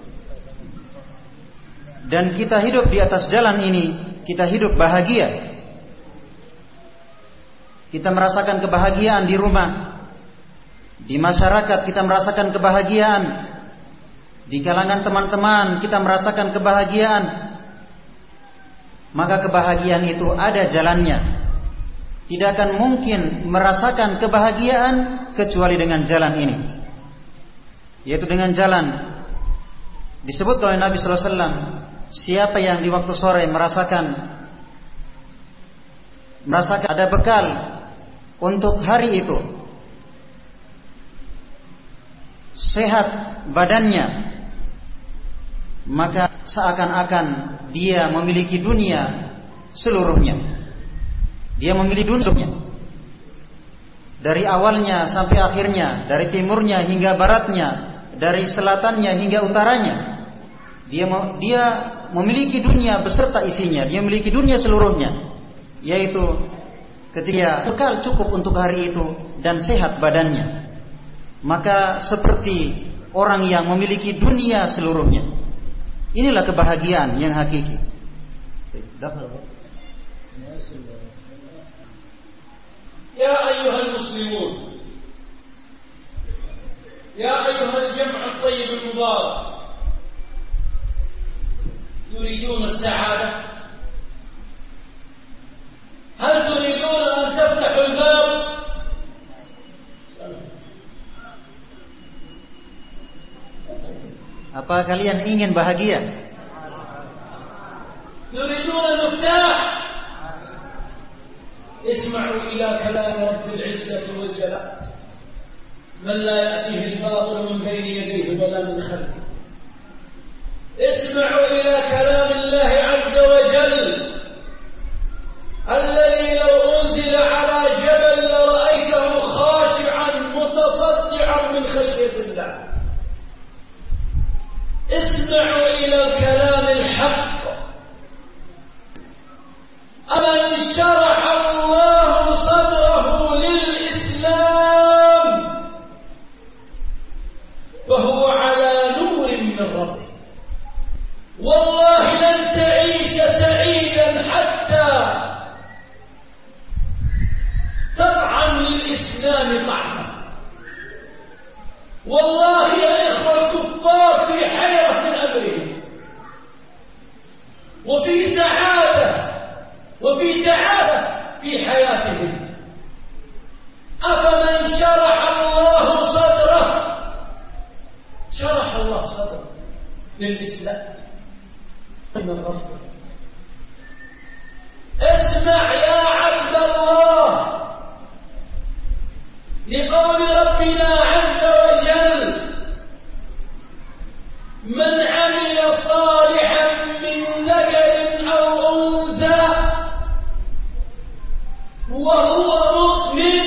dan kita hidup di atas jalan ini, kita hidup bahagia. Kita merasakan kebahagiaan di rumah, di masyarakat kita merasakan kebahagiaan, di kalangan teman-teman kita merasakan kebahagiaan. Maka kebahagiaan itu ada jalannya. Tidak akan mungkin merasakan kebahagiaan kecuali dengan jalan ini, yaitu dengan jalan disebut oleh Nabi sallallahu alaihi wasallam, siapa yang di waktu sore merasakan ada bekal untuk hari itu, sehat badannya, maka seakan-akan dia memiliki dunia seluruhnya. Dia memiliki dunia dari awalnya sampai akhirnya, dari timurnya hingga baratnya, dari selatannya hingga utaranya. Dia memiliki dunia beserta isinya. Dia memiliki dunia seluruhnya, yaitu ketika bekal cukup untuk hari itu dan sehat badannya, maka seperti orang yang memiliki dunia seluruhnya. Inilah kebahagiaan yang hakiki. يا أيها المسلمون، يا أيها الجمع الطيب المبارك، تريدون السعادة؟ هل تريدون أن تفتحوا الباب؟ Apa kalian ingin bahagia? تريدون المفتاح؟ اسمعوا إلى كلام رب العزة والجلال، من لا يأتيه الباطل من بين يديه ولا من خلفه. اسمعوا إلى كلام الله عز وجل الذي لو أنزل على جبل لرأيته خاشعا متصدعا من خشية الله. اسمعوا إلى الكلام الحق. أمن شرح الله صدره للإسلام فهو على نور من ربه. والله لن تعيش سعيدا حتى تطعم للإسلام طعما. والله يا إخوة الكفار في حيرة من أمرهم، وفي سعادة وفي تعافى في حياتهم. أفمن شرح الله صدره، شرح الله صدره للإسلام من ربه. اسمع يا عبد الله لقول ربنا عز وجل، من عمل صالحا من ذكر أو أنثى وهو مؤمن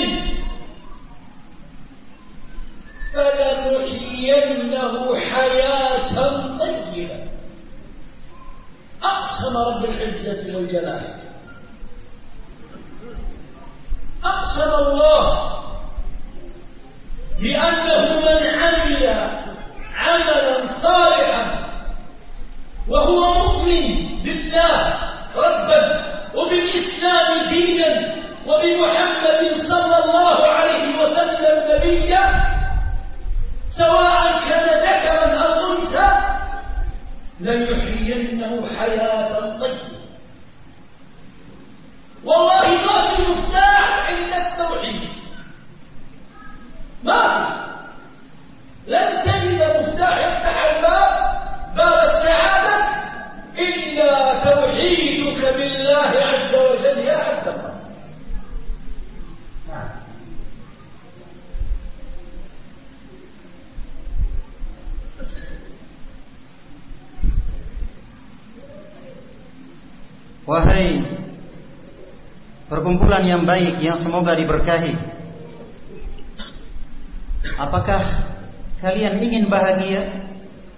فلنحيينه حياة طيبة. أقسم رب العزة والجلال، أقسم الله بأنه من عمل عملا صالحا وهو مؤمن بالله ربا وبالإسلام دينا وبمحمد صلى الله عليه وسلم نبيا، سواء كان ذكرا أو أنثى، لنحيينه حياة طيبة. والله ما في مفتاح إلا التوحيد، ما في. لن تجد مفتاح يفتح الباب، باب السعادة، إلا Wahai perkumpulan yang baik yang semoga diberkahi, apakah kalian ingin bahagia?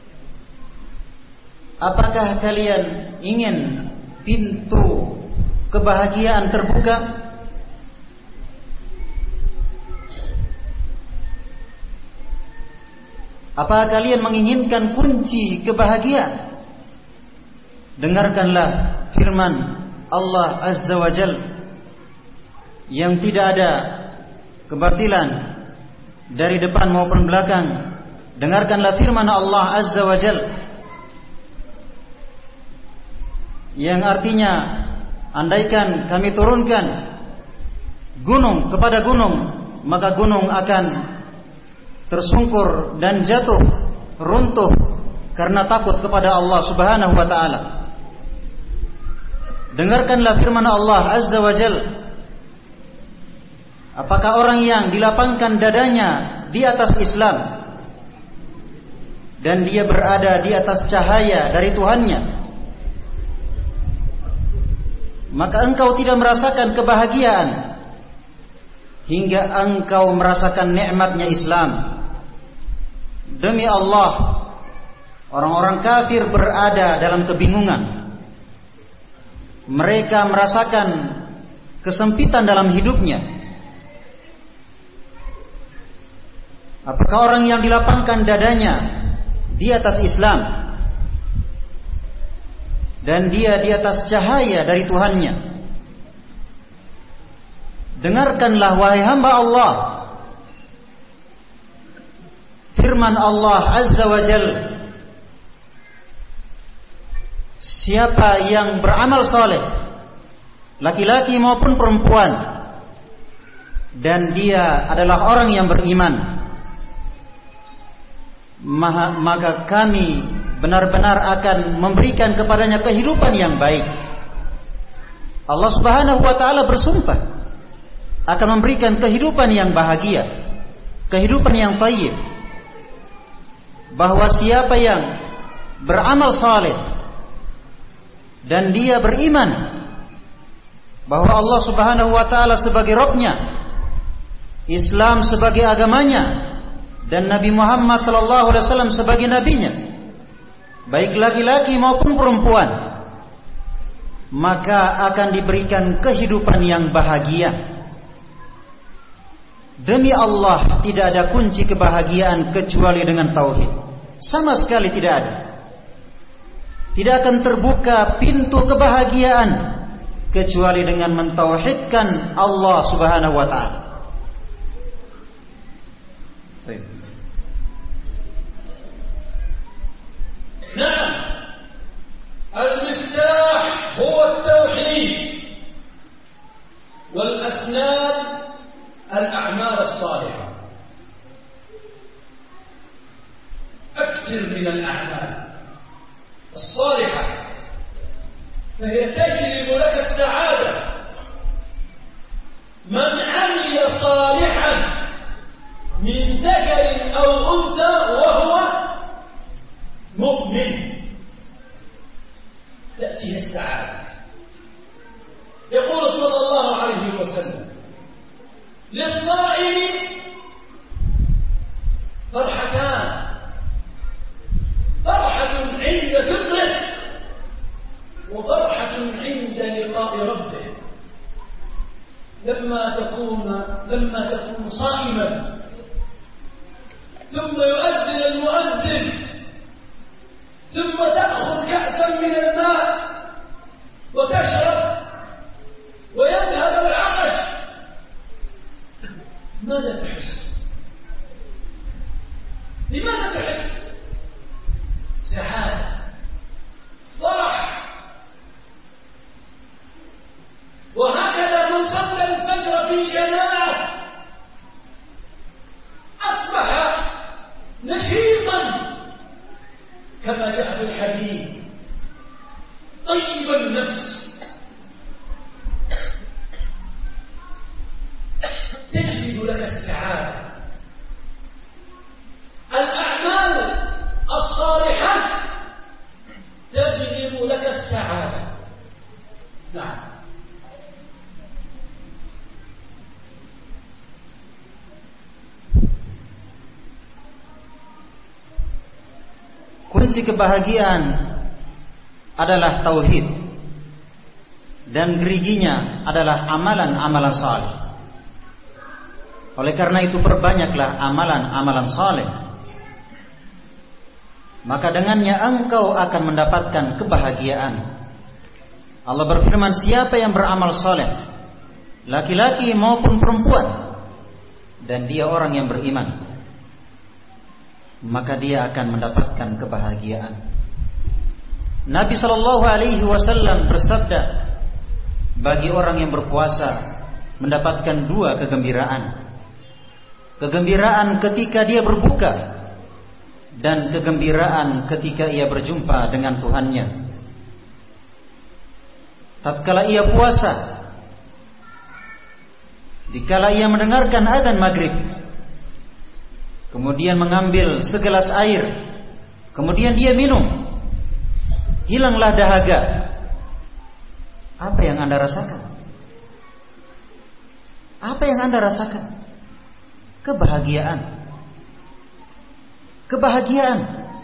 Apakah kalian ingin pintu kebahagiaan terbuka? Apakah kalian menginginkan kunci kebahagiaan? Dengarkanlah firman Allah Azza wa Jalla yang tidak ada kebatilan dari depan maupun belakang. Dengarkanlah firman Allah Azza wa Jalla yang artinya, andaikan kami turunkan gunung kepada gunung, maka gunung akan tersungkur dan jatuh runtuh karena takut kepada Allah Subhanahu wa taala. Dengarkanlah firman Allah Azza wa Jalla, apakah orang yang dilapangkan dadanya di atas Islam dan dia berada di atas cahaya dari Tuhannya, maka engkau tidak merasakan kebahagiaan hingga engkau merasakan nikmatnya Islam. Demi Allah, orang-orang kafir berada dalam kebingungan. Mereka merasakan kesempitan dalam hidupnya. Apakah orang yang dilapangkan dadanya di atas Islam dan dia di atas cahaya dari Tuhannya? Dengarkanlah wahai hamba Allah firman Allah Azza wa Jalla, siapa yang beramal saleh, laki-laki maupun perempuan, dan dia adalah orang yang beriman, maka kami benar-benar akan memberikan kepadanya kehidupan yang baik. Allah Subhanahu wa taala bersumpah akan memberikan kehidupan yang bahagia, kehidupan yang thayyib. Bahwa siapa yang beramal saleh dan dia beriman bahwa Allah Subhanahu wa taala sebagai Rabb-Nya, Islam sebagai agamanya, dan Nabi Muhammad sallallahu alaihi wasallam sebagai nabinya, baik laki-laki maupun perempuan, maka akan diberikan kehidupan yang bahagia. Demi Allah, tidak ada kunci kebahagiaan kecuali dengan tauhid. Sama sekali tidak ada. Tidak akan terbuka pintu kebahagiaan kecuali dengan mentauhidkan Allah Subhanahu wa taala. نعم، المفتاح هو التوحيد، والأسنان الأعمال الصالحة. أكثر من الأعمال الصالحة فهي تجلب لك السعادة. من عمل صالحا من ذكر أو أنثى وهو مؤمن تأتيه السعادة. يقول صلى الله عليه وسلم: للصائم فرحتان، فرحة عند فطره وفرحة عند لقاء ربه. لما تكون صائما ثم يؤذن المؤذن ثم تأخذ كأسا من الماء وتشرب ويذهب العطش، ماذا تحس؟ لماذا تحس؟ سعادة، فرح. وهكذا من صلى الفجر في جماعة أصبح نشيطا كما جاء في الحديث، طيب النفس، تجلب لك السعادة. الأعمال الصالحة تجلب لك السعادة. kunci kebahagiaan adalah tauhid dan geriginya adalah amalan-amalan saleh. Oleh karena itu perbanyaklah amalan-amalan saleh. Maka dengannya engkau akan mendapatkan kebahagiaan. Allah berfirman, siapa yang beramal saleh, laki-laki maupun perempuan, dan dia orang yang beriman, maka dia akan mendapatkan kebahagiaan. Nabi SAW bersabda, bagi orang yang berpuasa mendapatkan 2 kegembiraan. Kegembiraan ketika dia berbuka, dan kegembiraan ketika ia berjumpa dengan Tuhannya. Tatkala ia puasa, dikala ia mendengarkan adzan maghrib, kemudian mengambil segelas air, kemudian dia minum, hilanglah dahaga. Apa yang Anda rasakan? Apa yang Anda rasakan? Kebahagiaan. Kebahagiaan.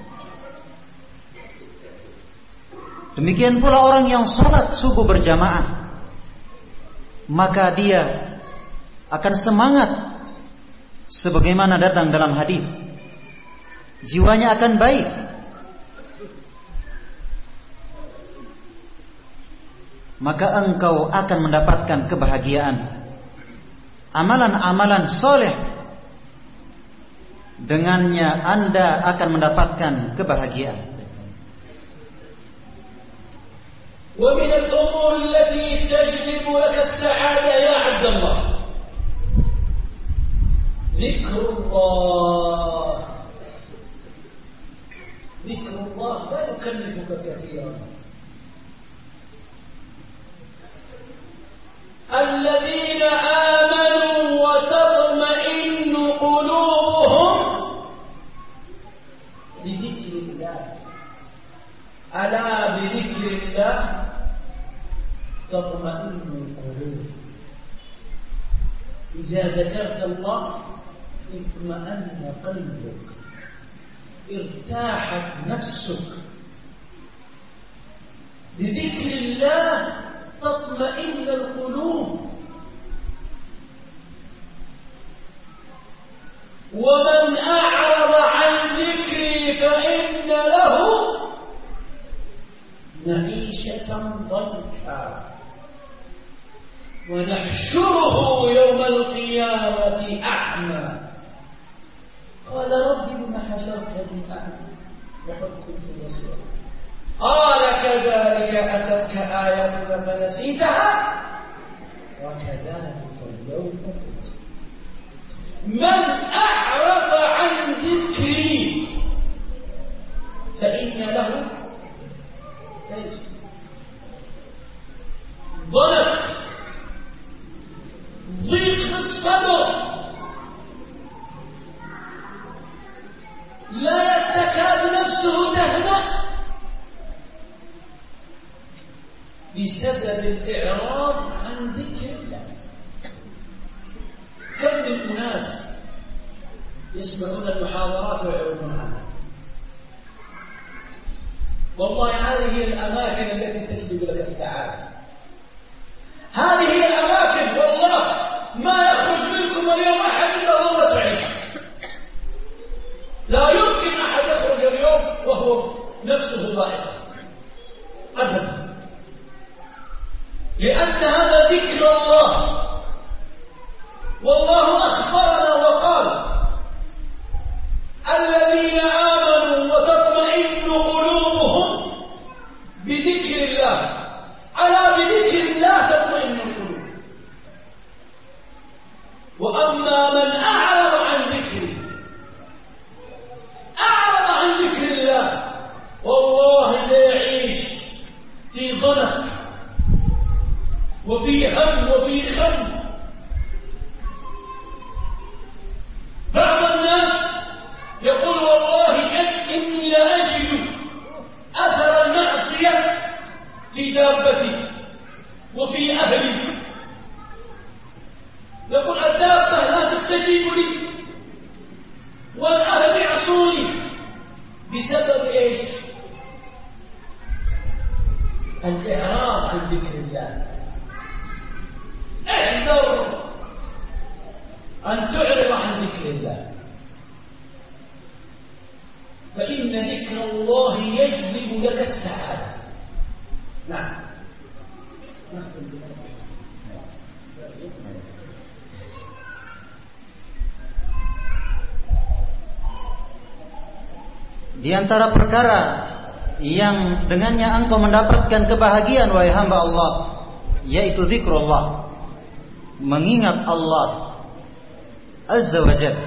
Demikian pula orang yang sholat subuh berjamaah, maka dia akan semangat sebagaimana datang dalam hadis. Jiwanya akan baik. Maka engkau akan mendapatkan kebahagiaan. Amalan-amalan soleh, dengannya Anda akan mendapatkan kebahagiaan. ومن الأمور التي تجلب لك السعادة يا عبد الله ذكر الله. ذكر الله لا يكلفك كثيرا. الذين آمنوا وتطمئن قلوبهم بذكر الله. ألا بذكر الله تطمئن القلوب. إذا ذكرت الله اطمأن قلبك، ارتاحت نفسك. بذكر الله تطمئن القلوب. ومن أعرض عن ذكري فإن له معيشة ضنكا ونحشره يوم القيامة أعمى قال رب لم حشرتني أعمى وقد كنت بصيرا قال كذلك أتتك آياتنا فنسيتها وكذلك اليوم تنسى. من أعرض عن ذكري فإن له ضنك، ضيق الصدر، لا تكاد نفسه تهنأ بسبب الإعراض عن ذكر الله. كم من أناس يسمعون المحاضرات ويعرضون عنها. والله هذه هي الأماكن التي تجلب لك السعادة. هذه هي الأماكن. والله ما يخرج منكم اليوم أحد إلا وهو سعيد. لا يمكن أحد يخرج اليوم وهو نفسه ضائقة أبدا، لأن هذا ذكر الله. والله أخبرنا وقال الذين آمنوا وتطمئن قلوبهم بذكر الله. ألا بذكر الله تطمئن القلوب. وأما من أعرض عن ذكري، أعرض عن ذكر الله، والله لا يعيش في ضنك وفي هم وفي خم. بعض الناس يقول والله إني لأجد أثر المعصية في دابتي وفي أهلي. يقول الدابة لا تستجيب لي والأهل يعصوني. بسبب إيش؟ الإعراض عن ذكر الله. احذر أن تعرض عن ذكر الله، فإن ذكر الله يجلب لك السعادة. نعم. Di antara perkara yang dengannya engkau mendapatkan kebahagiaan wahai hamba Allah, yaitu zikrullah, mengingat Allah Azza wa Jalla.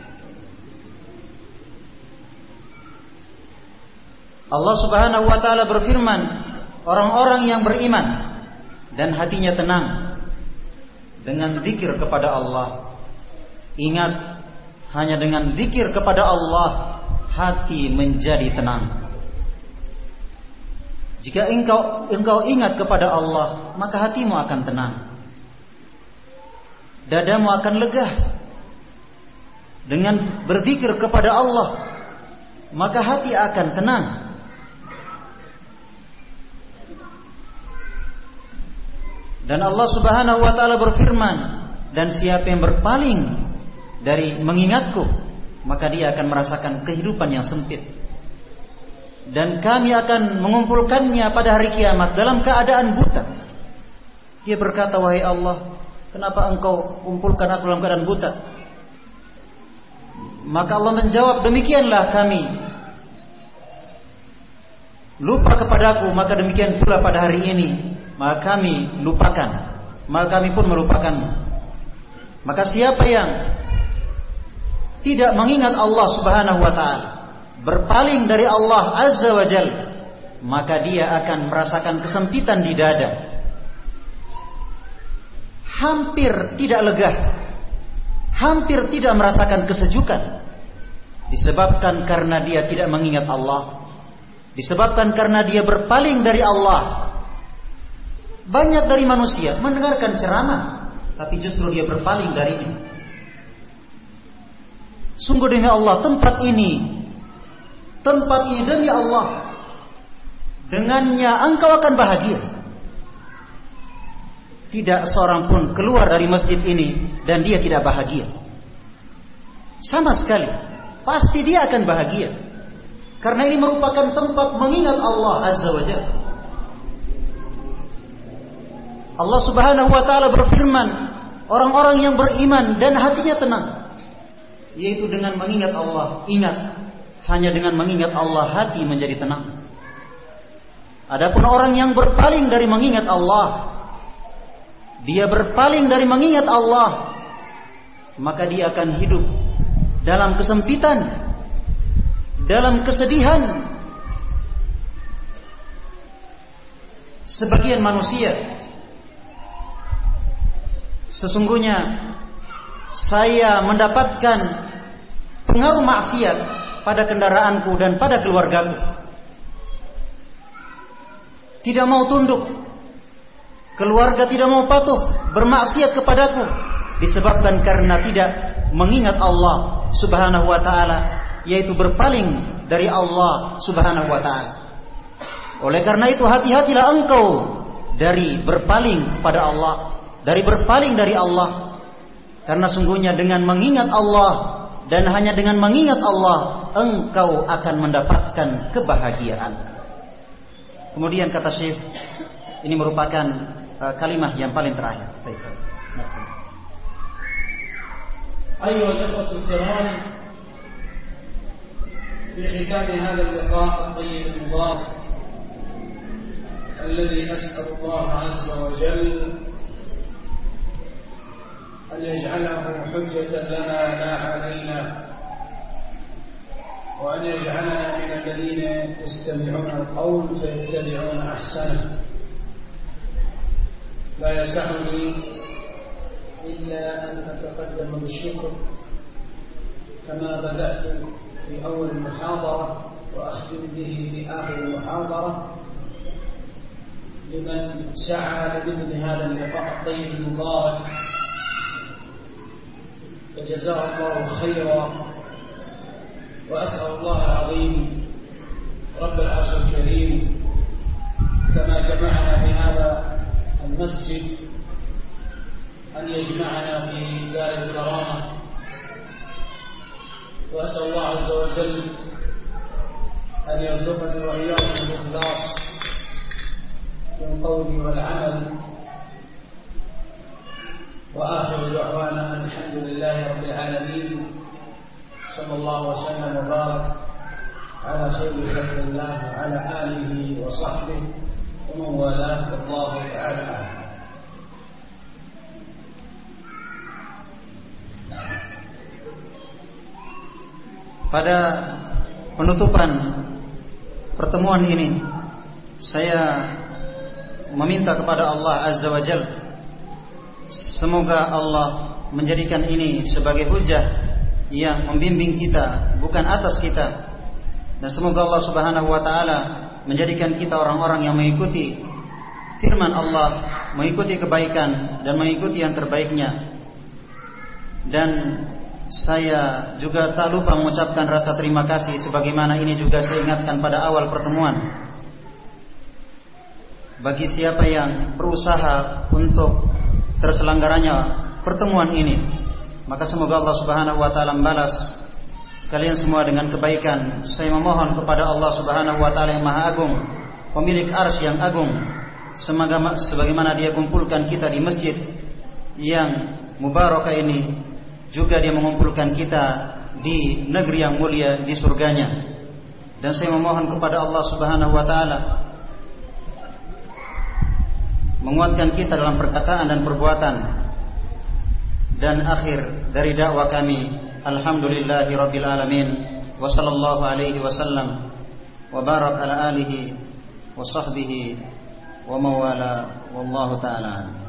Allah Subhanahu wa taala berfirman, orang-orang yang beriman dan hatinya tenang dengan zikir kepada Allah. Ingat, hanya dengan zikir kepada Allah hati menjadi tenang. Jika engkau ingat kepada Allah, maka hatimu akan tenang. Dadamu akan lega. Dengan berzikir kepada Allah, maka hati akan tenang. Dan Allah Subhanahu wa taala berfirman, dan siapa yang berpaling dari mengingatku, maka dia akan merasakan kehidupan yang sempit. Dan kami akan mengumpulkannya pada hari kiamat dalam keadaan buta. Dia berkata, wahai Allah, kenapa engkau kumpulkan aku dalam keadaan buta? Maka Allah menjawab, demikianlah kami lupa kepadaku, maka demikian pula pada hari ini, maka kami lupakan, maka kami pun melupakanmu. Maka siapa yang tidak mengingat Allah Subhanahu wa taala, berpaling dari Allah Azza wa Jalla, maka dia akan merasakan kesempitan di dada, hampir tidak lega, hampir tidak merasakan kesejukan, disebabkan karena dia tidak mengingat Allah, disebabkan karena dia berpaling dari Allah. Banyak dari manusia mendengarkan ceramah, tapi justru dia berpaling darinya. Sungguh demi Allah, tempat ini demi Allah, dengannya engkau akan bahagia. Tidak seorang pun keluar dari masjid ini dan dia tidak bahagia. Sama sekali, pasti dia akan bahagia. Karena ini merupakan tempat mengingat Allah Azza wa Jalla. Allah Subhanahu wa taala berfirman, orang-orang yang beriman dan hatinya tenang, yaitu dengan mengingat Allah. Ingat, hanya dengan mengingat Allah hati menjadi tenang. Adapun orang yang berpaling dari mengingat Allah, dia berpaling dari mengingat Allah, maka dia akan hidup dalam kesempitan, dalam kesedihan. Sebagian manusia, sesungguhnya saya mendapatkan pengaruh maksiat pada kendaraanku dan pada keluargaku. Tidak mau tunduk, keluarga tidak mau patuh, bermaksiat kepadaku, disebabkan karena tidak mengingat Allah Subhanahu wa taala, yaitu berpaling dari Allah Subhanahu wa taala. Oleh karena itu, hati-hatilah engkau dari berpaling pada Allah, dari berpaling dari Allah. Karena sungguhnya dengan mengingat Allah, dan hanya dengan mengingat Allah, engkau akan mendapatkan kebahagiaan. Kemudian kata Syekh, ini merupakan kalimat yang paling terakhir. أيها الأخوة الكرام، في ختام هذا اللقاء الطيب المبارك الذي أسأل الله عز وجل أن يجعله حجة لنا لا علينا، وأن يجعلنا من الذين يستمعون القول فيتبعون أحسنه. لا يسعني إلا أن أتقدم بالشكر كما بدأت في أول المحاضرة وأختم به في آخر المحاضرة لمن سعى لمثل هذا اللقاء الطيب المبارك، فجزاه الله خيرا. وأسأل الله العظيم رب العرش الكريم كما جمعنا المسجد أن يجمعنا في دار الكرامة، وأسأل الله عز وجل أن يرزقني وإياكم الإخلاص في القول والعمل. وآخر دعوانا أن الحمد لله رب العالمين، صلى الله وسلم وبارك على خير خلق الله وعلى آله وصحبه ومن والاه، والله تعالى أعلم. Pada penutupan pertemuan ini, saya meminta kepada Allah Azza wa Jalla, semoga Allah menjadikan ini sebagai hujah yang membimbing kita, bukan atas kita. Dan semoga Allah Subhanahu wa ta'ala menjadikan kita orang-orang yang mengikuti firman Allah, mengikuti kebaikan dan mengikuti yang terbaiknya. Dan saya juga tak lupa mengucapkan rasa terima kasih, sebagaimana ini juga saya ingatkan pada awal pertemuan, bagi siapa yang berusaha untuk terselenggaranya pertemuan ini, maka semoga Allah Subhanahu wa ta'ala membalas kalian semua dengan kebaikan. Saya memohon kepada Allah Subhanahu wa ta'ala yang Maha Agung, pemilik arsy yang agung, sebagaimana Dia kumpulkan kita di masjid yang mubarakah ini, juga Dia mengumpulkan kita di negeri yang mulia, di surganya. Dan saya memohon kepada Allah Subhanahu wa ta'ala menguatkan kita dalam perkataan dan perbuatan. Dan akhir dari dakwah kami, alhamdulillahi rabbil alamin, wa sallallahu alaihi wasallam wa barak ala alihi wa sahbihi wa mawala, wallahu ta'ala.